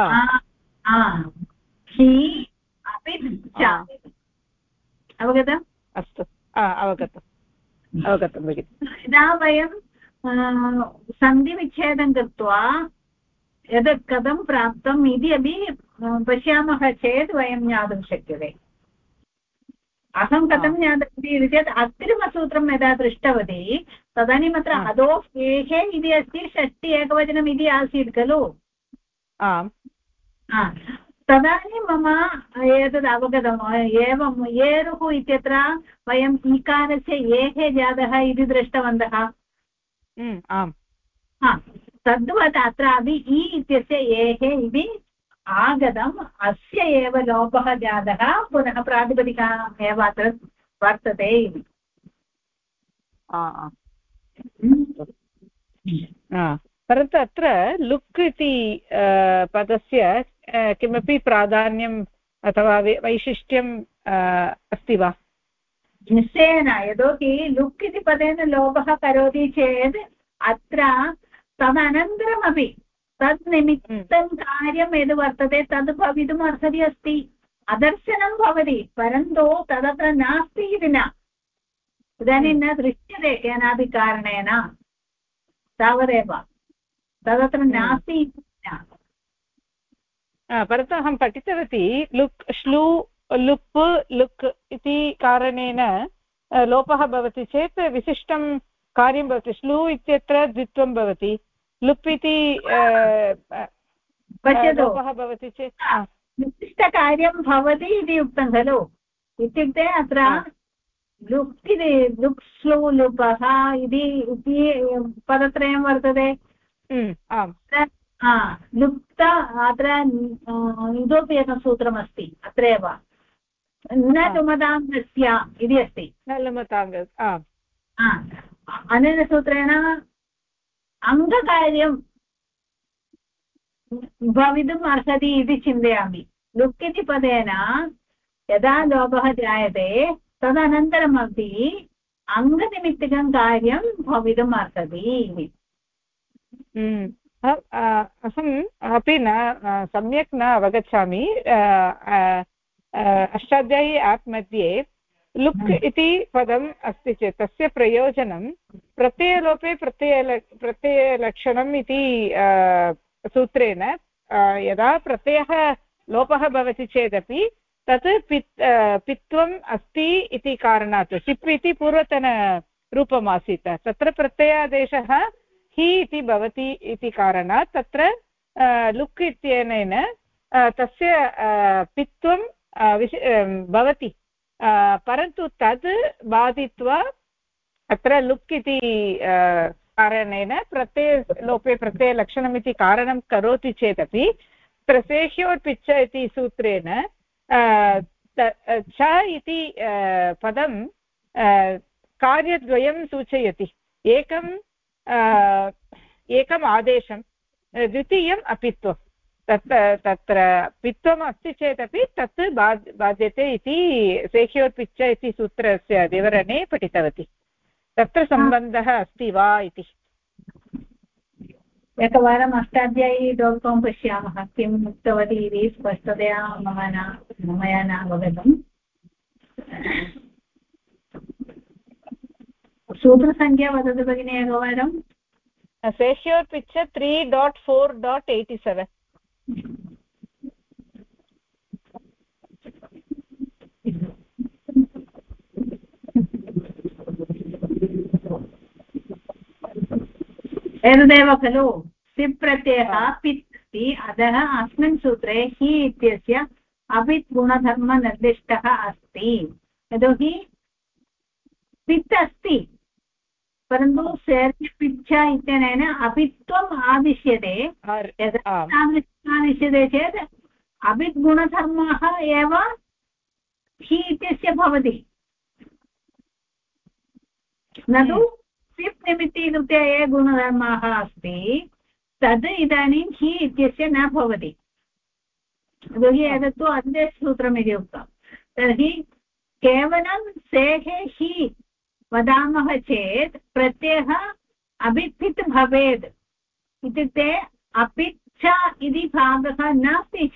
हि अपि च अवगतम् अस्तु अवगतं भगिनि यदा वयं सन्धिविच्छेदं कृत्वा यद् कथं प्राप्तम् इति अपि पश्यामः चेत् वयं ज्ञातुं शक्यते अहं कथं ज्ञातवती इति चेत् अग्रिमसूत्रं यदा दृष्टवती तदानीम् अत्र अधो हेः इति अस्ति षष्टि एकवचनम् इति आसीत् खलु आम् तदानीं मम एतद् अवगतम् एवं येरुः इत्यत्र वयम् ईकारस्य एः जातः इति दृष्टवन्तः आम् तद्वत् अत्रापि इ इत्यस्य एः इति आगतम् अस्य एव लोपः जातः पुनः प्रातिपदिका एव अत्र वर्तते इति परन्तु अत्र लुक् इति पदस्य किमपि प्राधान्यम् अथवा वैशिष्ट्यम् अस्ति वा निश्चयेन यतोहि लुक् इति पदेन लोपः करोति चेत् अत्र तदनन्तरमपि तद् निमित्तं कार्यं यद् वर्तते तद् भवितुम् अर्हति अस्ति अदर्शनं भवति परन्तु तदत्र नास्ति इति न इदानीं न दृश्यते केनापि कारणेन तावदेव तदत्र नास्ति इति न परन्तु अहं पठितवती लुक् श्लू लुप् लुक् इति कारणेन लोपः भवति चेत् विशिष्टं कार्यं भवति श्लू इत्यत्र द्वित्वं भवति लुप् इति लोपः भवति चेत् विशिष्टकार्यं भवति इति उक्तं खलु इत्युक्ते अत्र लुक् इति लुक् श्लू लुपः इति पदत्रयं वर्तते लुप्त अत्र इतोपि एकं सूत्रमस्ति अत्रैव न लुमताङ्गस्य इति अस्ति न लुमताङ्ग अनेन सूत्रेण अङ्गकार्यं भवितुम् अर्हति इति चिन्तयामि लुक् इति पदेन यदा लोपः जायते तदनन्तरमपि अङ्गनिमित्तिकं कार्यं भवितुम् अर्हति इति अहम् अपि न सम्यक् न अवगच्छामि अष्टाध्यायी आप् मध्ये लुक् इति पदम् अस्ति चेत् तस्य प्रयोजनं प्रत्ययलोपे प्रत्ययलक्षणम् इति सूत्रेण यदा प्रत्ययः लोपः भवति चेदपि तत् पित्वम् अस्ति इति कारणात् सिप् इति पूर्वतनरूपमासीत् तत्र प्रत्ययादेशः हि इति भवति इति कारणात् तत्र लुक् इत्यनेन तस्य पित्वं भवति परन्तु तद् बाधित्वा अत्र लुक् इति कारणेन प्रत्ययलोपे प्रत्ययलक्षणम् इति कारणं करोति चेदपि प्रसेह्योर्पिच्च इति सूत्रेण च इति पदं कार्यद्वयं सूचयति एकम् आदेशं द्वितीयम् अपित्वं तत्र पित्वम् अस्ति चेदपि तत् बाध्यते इति सेह्योर्पिच्च इति सूत्रस्य विवरणे पठितवती तत्र सम्बन्धः अस्ति वा इति एकवारम् अष्टाध्यायी.com पश्यामः किम् उक्तवती इति स्पष्टतया मया न अवगतम् सूत्रसङ्ख्या वदतु भगिनि एकवारं सेह्योर्पिच्च 3.4.87 एतदेव खलु सिप् प्रत्ययः पित् अस्ति अतः अस्मिन् सूत्रे हि इत्यस्य अपित् गुणधर्मनिर्दिष्टः अस्ति यतोहि पित् अस्ति परन्तु सेर्पिच्छ इत्यनेन अपित्वम् आदिश्यते यदा आदिश्यते चेत् अपित् गुणधर्मः एव हि इत्यस्य भवति न तु सिप् निमित्ते कृते ये गुणधर्माः अस्ति तद् इदानीं हि इत्यस्य न भवति यतोहि एतत्तु अन्यसूत्रमिति उक्तं तर्हि केवलं सेः हि वदामः चेत् प्रत्ययः अपित् भवेत् इत्युक्ते अपिच्छ इति भागः नास्ति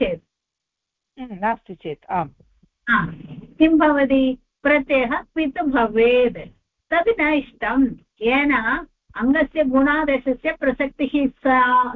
चेत् आम् किं भवति प्रत्ययः पित् भवेत् तद् न इष्टं येन अङ्गस्य गुणादेशस्य प्रसक्तिः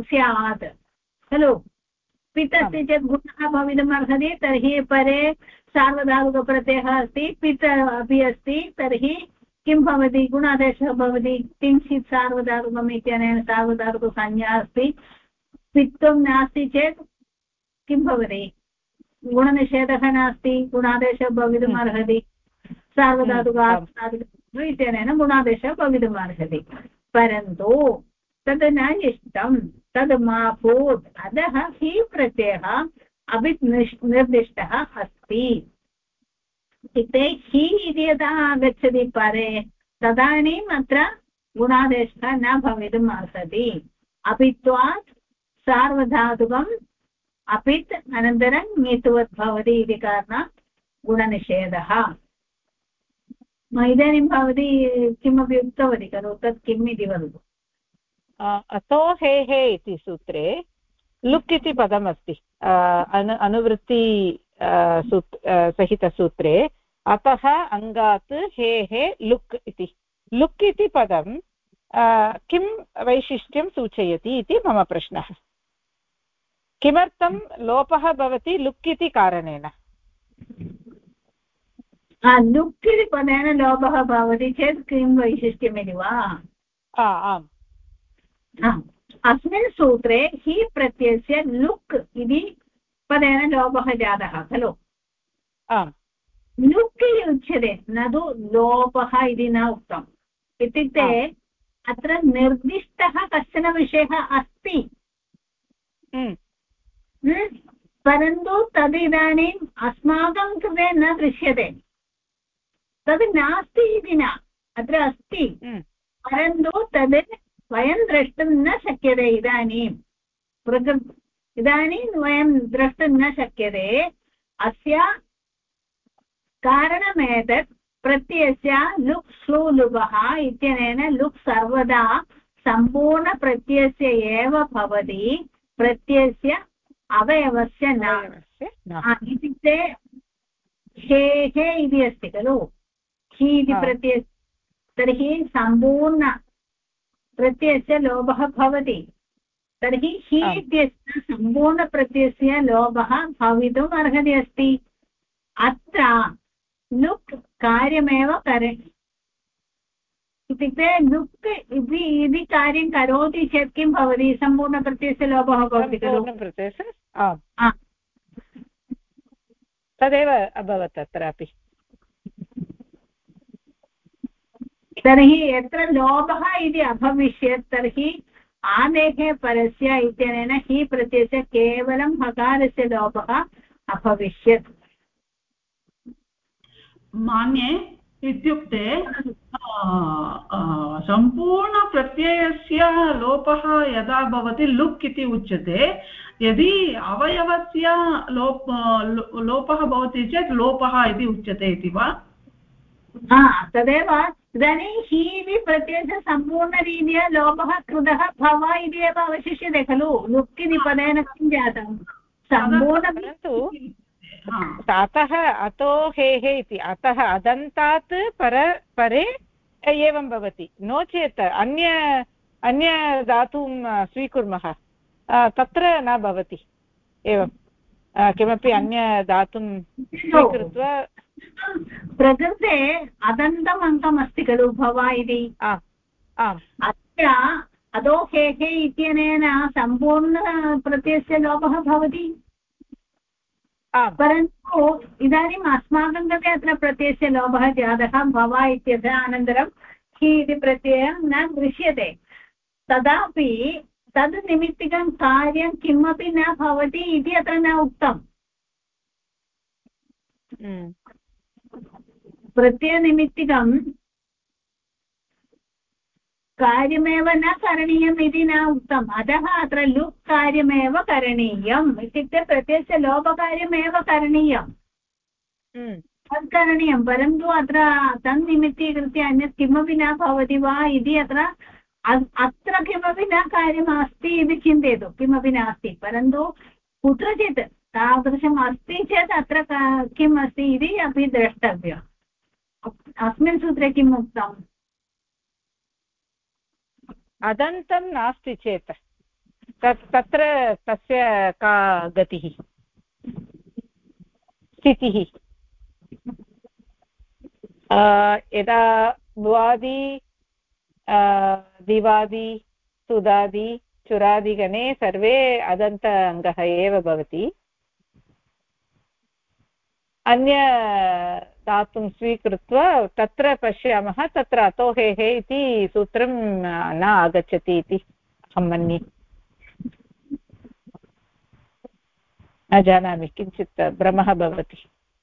स्यात् खलु पित् अस्ति चेत् गुणः भवितुम् अर्हति तर्हि परे सार्वधातुकप्रत्ययः अस्ति पित् अपि अस्ति तर्हि किं भवति गुणादेशः भवति किञ्चित् सार्वधातुकम् इत्यनेन सार्वधातुकसंज्ञा अस्ति पित्वं नास्ति चेत् किं भवति गुणनिषेधः नास्ति गुणादेशः भवितुम् अर्हति सार्वधातुक इत्यनेन गुणादेशः भवितुम् अर्हति परन्तु तद् न इष्टं तद् मा भूत् अतः हि प्रत्ययः अपि निर्दिष्टः अस्ति इत्युक्ते हि इति यदा आगच्छति परे तदानीम् अत्र गुणादेशः न भवितुम् अर्हति अपित्वात् सार्वधातुकम् अपित् अनन्तरं ङित्वत् भवति इति कारणात् गुणनिषेधः इदानीं भवती किमपि उक्तवती खलु तत् किम् इति वदतु अतो हे हे इति सूत्रे लुक् इति पदमस्ति अनुवृत्ति सहितसूत्रे अतः अङ्गात् हे हे लुक् इति पदं किं वैशिष्ट्यं सूचयति इति मम प्रश्नः किमर्थं लोपः भवति लुक् इति कारणेन लुक् इति पदेन लोपः भवति चेत् किं वैशिष्ट्यमिति वा आम् अस्मिन् सूत्रे हि प्रत्ययस्य लुक् इति पदेन लोपः जातः खलु आम् लुक् इति उच्यते न तु लोपः इति न उक्तम् इत्युक्ते अत्र निर्दिष्टः कश्चन विषयः अस्ति परन्तु तदिदानीम् अस्माकं कृते न दृश्यते तद् नास्ति इति न अत्र अस्ति परन्तु तद् वयं द्रष्टुं न शक्यते इदानीं इदानीं वयं द्रष्टुं न शक्यते अस्य कारणमेतत् प्रत्ययस्य लुक् श्लू लुबः इत्यनेन लुक् सर्वदा सम्पूर्णप्रत्ययस्य एव भवति प्रत्ययस्य अवयवस्य न इत्युक्ते हे हे इति अस्ति खलु हि इति प्रत्यय तर्हि सम्पूर्ण प्रत्ययस्य लोपः भवति तर्हि हि इत्यस्य सम्पूर्णप्रत्ययस्य लोपः भवितुम् अर्हति अस्ति अत्र लुक् कार्यमेव करोति इत्युक्ते लुक् इति कार्यं करोति चेत् किं भवति सम्पूर्णप्रत्ययस्य लोपः भवति खलु तदेव अभवत् अत्रापि तर्हि यत्र लोपः इति अभविष्यत् तर्हि आदेः परस्य इत्यनेन हि प्रत्ययस्य केवलं हकारस्य लोपः अभविष्यत् मान्ये इत्युक्ते सम्पूर्णप्रत्ययस्य लोपः यदा भवति लुक् इति उच्यते यदि अवयवस्य लोपः भवति चेत् लोपः इति उच्यते इति वा तदेव इदानीं हि इति प्रत्ययस्य सम्पूर्णरीत्या लोपः कृतः भव इति एव अवशिष्यते खलु लुक् इति पदेन किं जातं परन्तु अतः अतो हे हे इति अतः अदन्तात् परे एवं भवति नो चेत् अन्य धातुं स्वीकुर्मः तत्र न भवति एवं किमपि अन्य धातुं स्वीकृत्य प्रकृते अदन्तम् अङ्कम् अस्ति खलु भव इति अत्र अधो हे हे इत्यनेन सम्पूर्णप्रत्ययस्य लोपः भवति परन्तु इदानीम् अस्माकं कृते अत्र प्रत्ययस्य लोपः जातः भव इत्यतः अनन्तरं हि इति प्रत्ययः न दृश्यते तदापि तद् निमित्तिकं कार्यं किमपि न भवति इति अत्र न उक्तम् प्रत्ययनिमित्तिकं कार्यमेव न करणीयम् इति न उक्तम् अतः अत्र लुक् कार्यमेव करणीयम् इत्युक्ते प्रत्ययस्य लोपकार्यमेव करणीयम् तत् करणीयं परन्तु अत्र तन्निमित्तीकृत्य अन्यत् किमपि न भवति वा इति अत्र किमपि न कार्यमस्ति इति चिन्तयतु किमपि नास्ति परन्तु कुत्रचित् तादृशम् अस्ति चेत् अत्र किम् अस्ति इति अपि द्रष्टव्यम् अस्मिन् सूत्रे किम् उक्तम् अदन्तं नास्ति चेत् तत्र तस्य का गतिः स्थितिः यदा द्वादि दिवादि सुदादि चुरादिगणे सर्वे अदन्त अङ्गः एव भवति अन्य धातुं स्वीकृत्य तत्र पश्यामः तत्र अतोहेः इति सूत्रं न आगच्छति इति अहं मन्ये न जानामि किञ्चित् भ्रमः भवति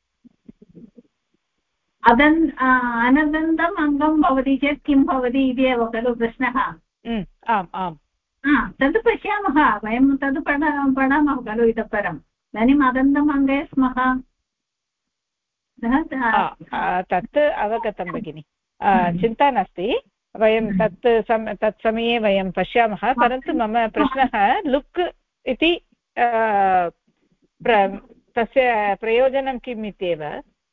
अनदन्तम् अङ्गं भवति चेत् किं भवति इति एव खलु प्रश्नः आम् आम् तद् पश्यामः वयं तद् पठामः खलु इतः परम् इदानीम् अदन्तम् अङ्गे स्मः तत् अवगतं भगिनि चिन्ता नास्ति वयं तत्समये वयं पश्यामः परन्तु मम प्रश्नः लुक् इति तस्य प्रयोजनं किम् इत्येव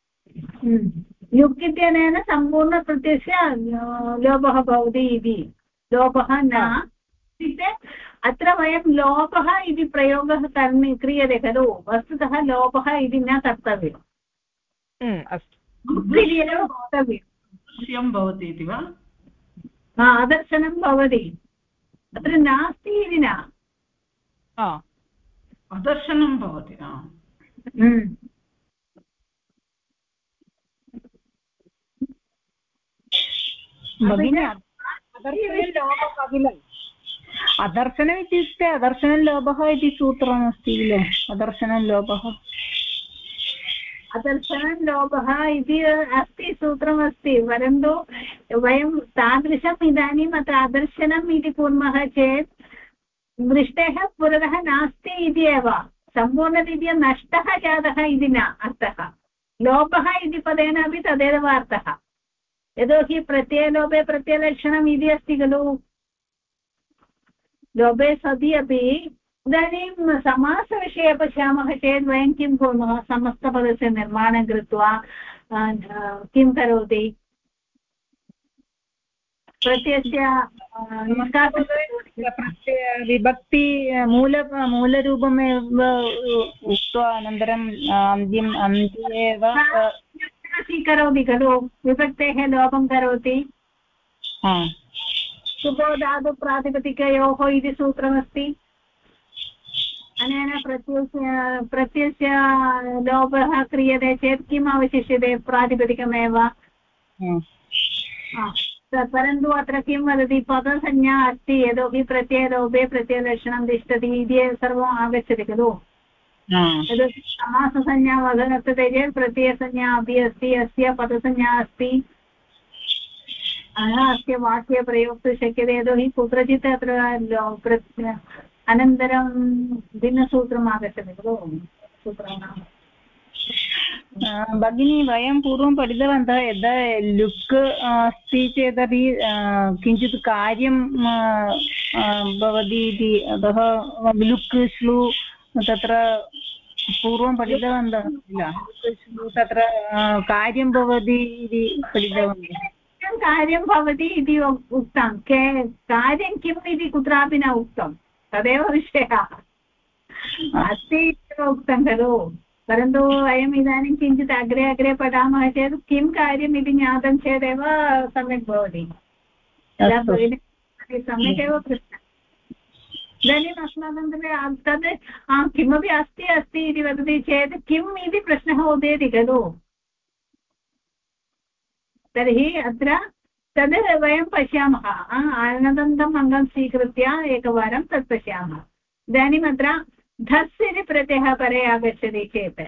लुक् इत्यनेन सम्पूर्णप्रत्ययस्य लोपः भवति इति लोपः न इत्युक्ते अत्र वयं लोपः इति प्रयोगः क्रियते खलु वस्तुतः लोपः इति न कर्तव्यम् अस्तु अदर्शनं भवति इति वा अदर्शनं भवति अत्र नास्ति इति न अदर्शनं भवति अदर्शनम् इत्युक्ते अदर्शनं लोभः इति सूत्रमस्ति किल अदर्शनं लोभः अदर्शनं लोपः इति अस्ति सूत्रमस्ति परन्तु वयं तादृशम् इदानीम् अत्र अदर्शनम् इति कुर्मः चेत् दृष्टेः पुरतः नास्ति इति एव सम्पूर्णरीत्या नष्टः जातः इति न अर्थः लोपः इति पदेन अपि तदेव अर्थः यतोहि प्रत्ययलोपे प्रत्ययलक्षणम् इति अस्ति खलु लोपे सति अपि इदानीं समासविषये पश्यामः चेत् वयं किं कुर्मः समस्तपदस्य निर्माणं कृत्वा किं करोति प्रत्ययस्य विभक्ति मूलरूपमेव उक्त्वा अनन्तरम् अन्त्ये एव स्वीकरोति खलु विभक्तेः लोपं करोति सुबोधातुप्रातिपदिकयोः इति सूत्रमस्ति अनेन प्रत्ययस्य लोपः क्रियते चेत् किम् अवशिष्यते प्रातिपदिकमेव परन्तु अत्र किं वदति पदसंज्ञा अस्ति यतोहि प्रत्ययलोपे प्रत्ययलक्षणं तिष्ठति इति सर्वम् आगच्छति खलु यतोहि समाससंज्ञा वर्तते चेत् प्रत्ययसंज्ञा अपि अस्ति अस्य पदसंज्ञा अस्ति अस्य वाक्ये प्रयोक्तुं शक्यते यतोहि कुत्रचित् अत्र अनन्तरं भिन्नसूत्रम् आगच्छति खलु सूत्राणां भगिनी वयं पूर्वं पठितवन्तः यदा लुक् अस्ति चेदपि किञ्चित् कार्यं भवति इति अतः लुक् श्लू तत्र पूर्वं पठितवन्तः किल लुक् श्लू तत्र कार्यं भवति इति पठितवन्तः कार्यं भवति इति उक्तं कार्यं किम् इति कुत्रापि न उक्तं तदेव विषयः अस्ति इत्येव उक्तं खलु परन्तु वयम् इदानीं किञ्चित् अग्रे अग्रे पठामः चेत् किं कार्यम् इति ज्ञातं चेदेव सम्यक् भवति सम्यक् पृष्टम् इदानीम् अस्माकं कृते तद् किमपि अस्ति इति वदति चेत् किम् इति प्रश्नः उदेति खलु तर्हि अत्र तद् वयं पश्यामः अनदन्तम् अङ्गं स्वीकृत्य एकवारं तत् पश्यामः इदानीम् अत्र धस् इति प्रत्ययः परे आगच्छति चेत्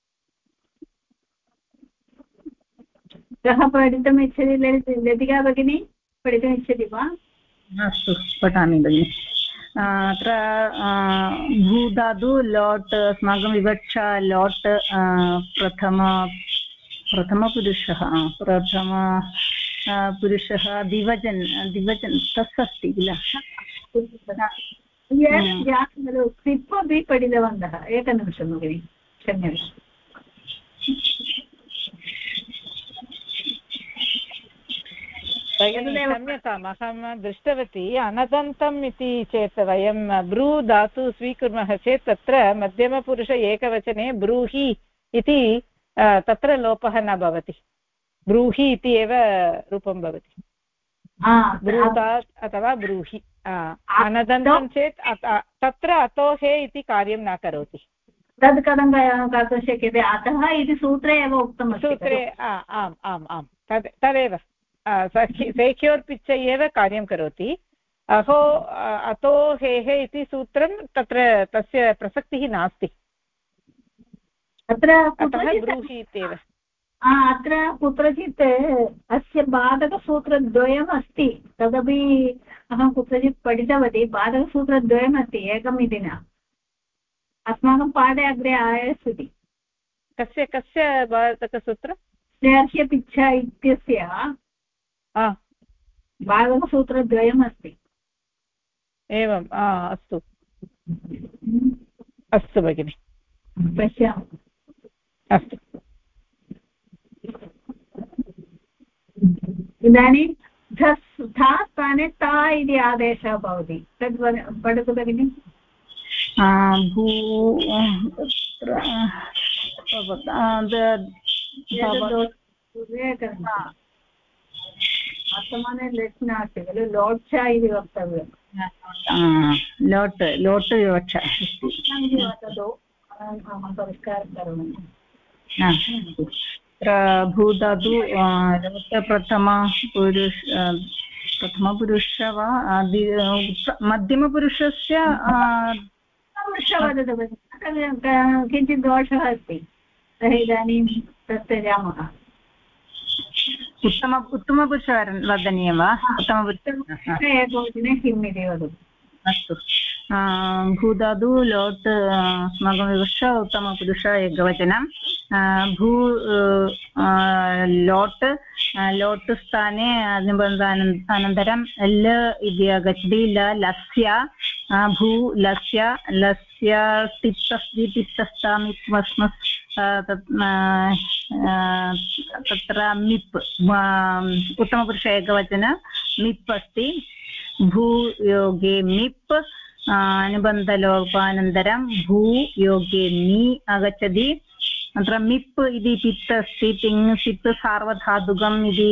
कः पठितुमिच्छति लतिका भगिनी पठितुमिच्छति वा अस्तु पठामि भगिनि अत्र भूधातु लोट् अस्माकं विवक्षा लोट् पुरुषः दिवजन् तस् अस्ति किल क्लिप् अपि पठितवन्तः एकनिमिषं भगिनि क्षम्यताम् क्षम्यताम् अहं दृष्टवती अनदन्तम् इति चेत् वयं ब्रू धातु स्वीकुर्मः चेत् तत्र मध्यमपुरुष एकवचने ब्रूहि इति तत्र लोपः न भवति ब्रूहि इति एव रूपं भवति ब्रूतात् अथवा ब्रूहि अनदन्तं चेत् तत्र अतोहे इति कार्यं न करोति तद् कथं कर्तुं शक्यते अतः इति सूत्रे एव उक्तमस्ति सूत्रे आम् आम् आम् तदेव सेक्योर् पिच्च एव कार्यं करोति अहो अतो हेः इति सूत्रं तत्र तस्य प्रसक्तिः नास्ति अत्र ब्रूहि इत्येव अत्र कुत्रचित् अस्य बाधकसूत्रद्वयम् अस्ति तदपि अहं कुत्रचित् पठितवती बाधकसूत्रद्वयम् अस्ति एकम् इति न अस्माकं पाठे अग्रे आयास्यति कस्य बाधकसूत्रं स्नेहस्य पिच्छा इत्यस्य बाधकसूत्रद्वयम् अस्ति एवम् अस्तु अस्तु भगिनि पश्यामः अस्तु इदानीं था स्थाने ता इति आदेशः भवति तद् पठतु भगिनि वर्तमाने लेट् नास्ति खलु लोट् इति वक्तव्यं लोट् योच्छ वदतु अहं परिष्कारं करोमि भूधातु प्रथमपुरुष वा मध्यमपुरुषस्य वदतु किञ्चित् दोषः अस्ति तर्हि इदानीं तत् त्यजामः उत्तमपुरुष वदनीयं वा उत्तमपुरुष एकवचने किम् इति वदतु अस्तु भूधातु लोट् अस्माकं विवक्षा उत्तमपुरुष एकवचनं भू लोट् स्थाने अनन्तरं ल इति आगच्छति लस्य भू लस्य तिप्तस्ति तिप्तस्तामित्मस्मस् तत्र मिप् उत्तमपुरुष एकवचन मिप् अस्ति भूयोगे मिप् अनुबन्धलोपानन्तरं भूयोगे नि आगच्छति अनन्तरं मिप् इति पित् अस्ति तिङ् सिप् सार्वधातुकम् इति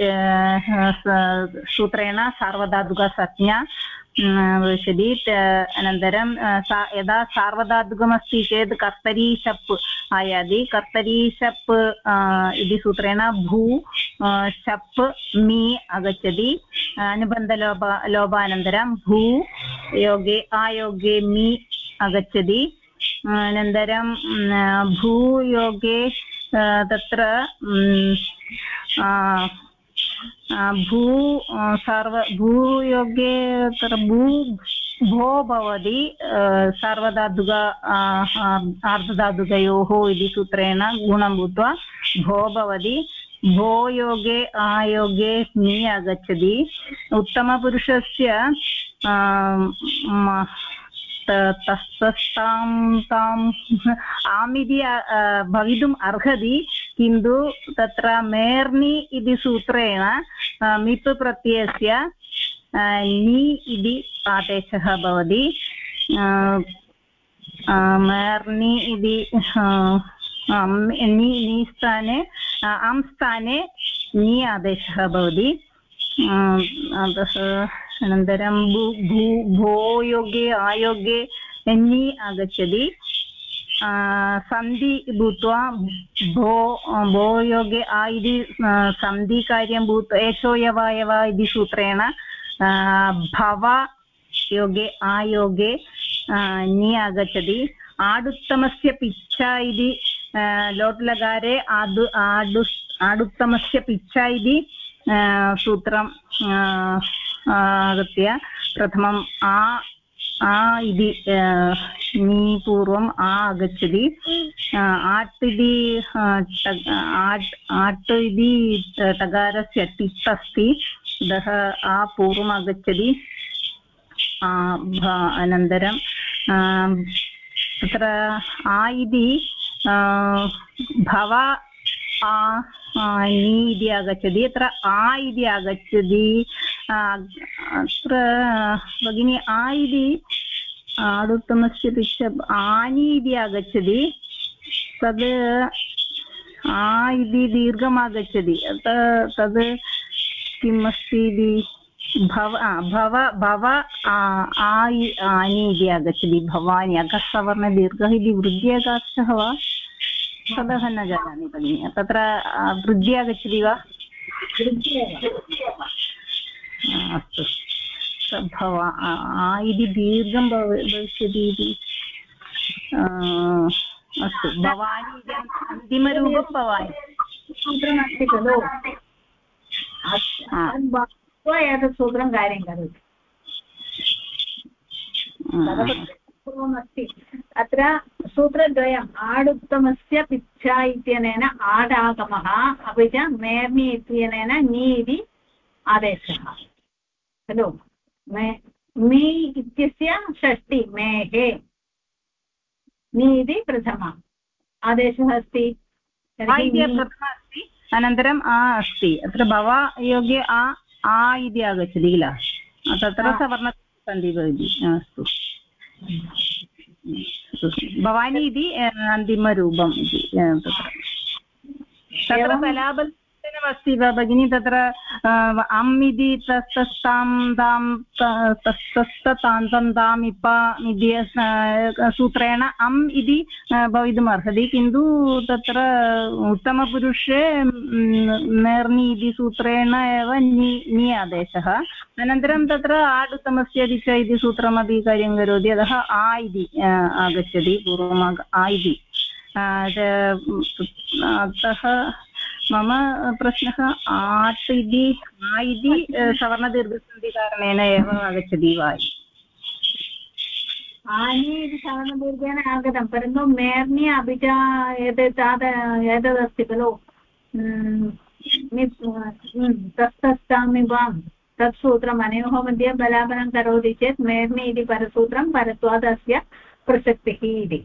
सूत्रेण सार्वधातुकसंज्ञा भविष्यति अनन्तरं यदा सार्वधातुकमस्ति चेत् कर्तरी शप् आयाति कर्तरी शप् इति सूत्रेण भू शप् मी आगच्छति अनुबन्धलोपानन्तरं भू योगे आयोगे मी आगच्छति अनन्तरं भूयोगे तत्र भूयोगे तत्र भो भवति सार्वधातुक आर्धधातुकयोः इति सूत्रेण गुणं भूत्वा भो भवति भो योगे आयोगे नि आगच्छति उत्तमपुरुषस्य ताम् आमिति भवितुम् अर्हति किन्तु तत्र मेर्नि इति सूत्रेण मिप् प्रत्ययस्य नि इति आदेशः भवति मेर्नि इति नि स्थाने आम् स्थाने नि आदेशः भवति अनन्तरं भो योगे आयोगे नि आगच्छति सन्धि भूत्वा भो योगे आ इति सन्धिकार्यं भूत्वा एषो यवायव इति सूत्रेण भव योगे आयोगे नि आगच्छति आडुत्तमस्य पिच्छा इति लोट्लकारे आडुत्तमस्य पिच्छा इति सूत्रं आगत्य प्रथमम् इति नि पूर्वम् आगच्छति आट् इति आट् इति टकारस्य टिप् अस्ति अतः पूर्वम् आगच्छति अनन्तरं तत्र इति भव नि इति आगच्छति अत्र इति आगच्छति अत्र भगिनी इति आडुत्तमस्य पिष्य आनि इति आगच्छति तद् आ इति दीर्घम् आगच्छति तद् किम् अस्ति इति भव आनि इति आगच्छति भवानि अकस्सवर्णदीर्घः इति वृद्ध्यकाशः वा तदः न जानामि भगिनि तत्र वृद्धि आगच्छति वा अस्तु भवा इति दीर्घं भविष्यति इति अस्तु भवानि इति अन्तिमरूपं भवानि सूत्रमस्ति खलु एतत् सूत्रं कार्यं करोति पूर्वमस्ति अत्र सूत्रद्वयम् आडुत्तमस्य पिच्छा इत्यनेन आडागमः अपि च मेर्नि इत्यनेन नी इति आदेशः खलु मी इत्यस्य षष्टि मेहे नी इति प्रथमा आदेशः अस्ति प्रथमा अस्ति अनन्तरम् आ अस्ति अत्र भवा योगे आ इति आगच्छति किल तत्र सवर्णः सन्ति भवति अस्तु भवानी इति अन्तिमरूपम् इति तत्र बलाबलमस्ति वा भगिनि तत्र अम् इति तस्तस्तां तां तस्तस्तान्तं ताम् इपा इति सूत्रेण अम् इति भवितुमर्हति किन्तु तत्र उत्तमपुरुषे नेर्नि इति सूत्रेण एव नि आदेशः अनन्तरं तत्र आड् उत्तमस्य दिश इति सूत्रमपि कार्यं करोति अतः आ इति आगच्छति पूर्वम् आ इति अतः मम प्रश्नः आट् इति आ इति सवर्णदीर्घसन्धिकारणेन एव आगच्छति वा आनि इति सवर्णदीर्घेन आगतं परन्तु मेर्नि अपि च एतदस्ति खलु तस्तस्तामिवां तत् सूत्रम् अनयोः मध्ये बलाबलं करोति चेत् मेर्नि इति परसूत्रं परत्वात् अस्य प्रसक्तिः इति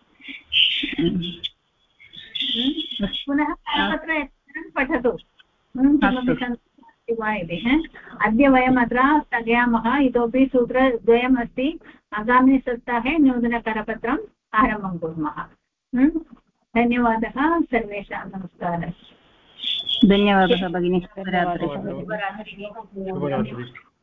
पुनः तत्र पठतु किमपि सन्ति वा इति अद्य वयम् अत्र स्थगयामः इतोपि सूत्रद्वयम् अस्ति आगामि सप्ताहे नूतनकरपत्रम् आरम्भं कुर्मः धन्यवादः सर्वेषां नमस्कारः धन्यवादः भगिनी शुभरात्रिः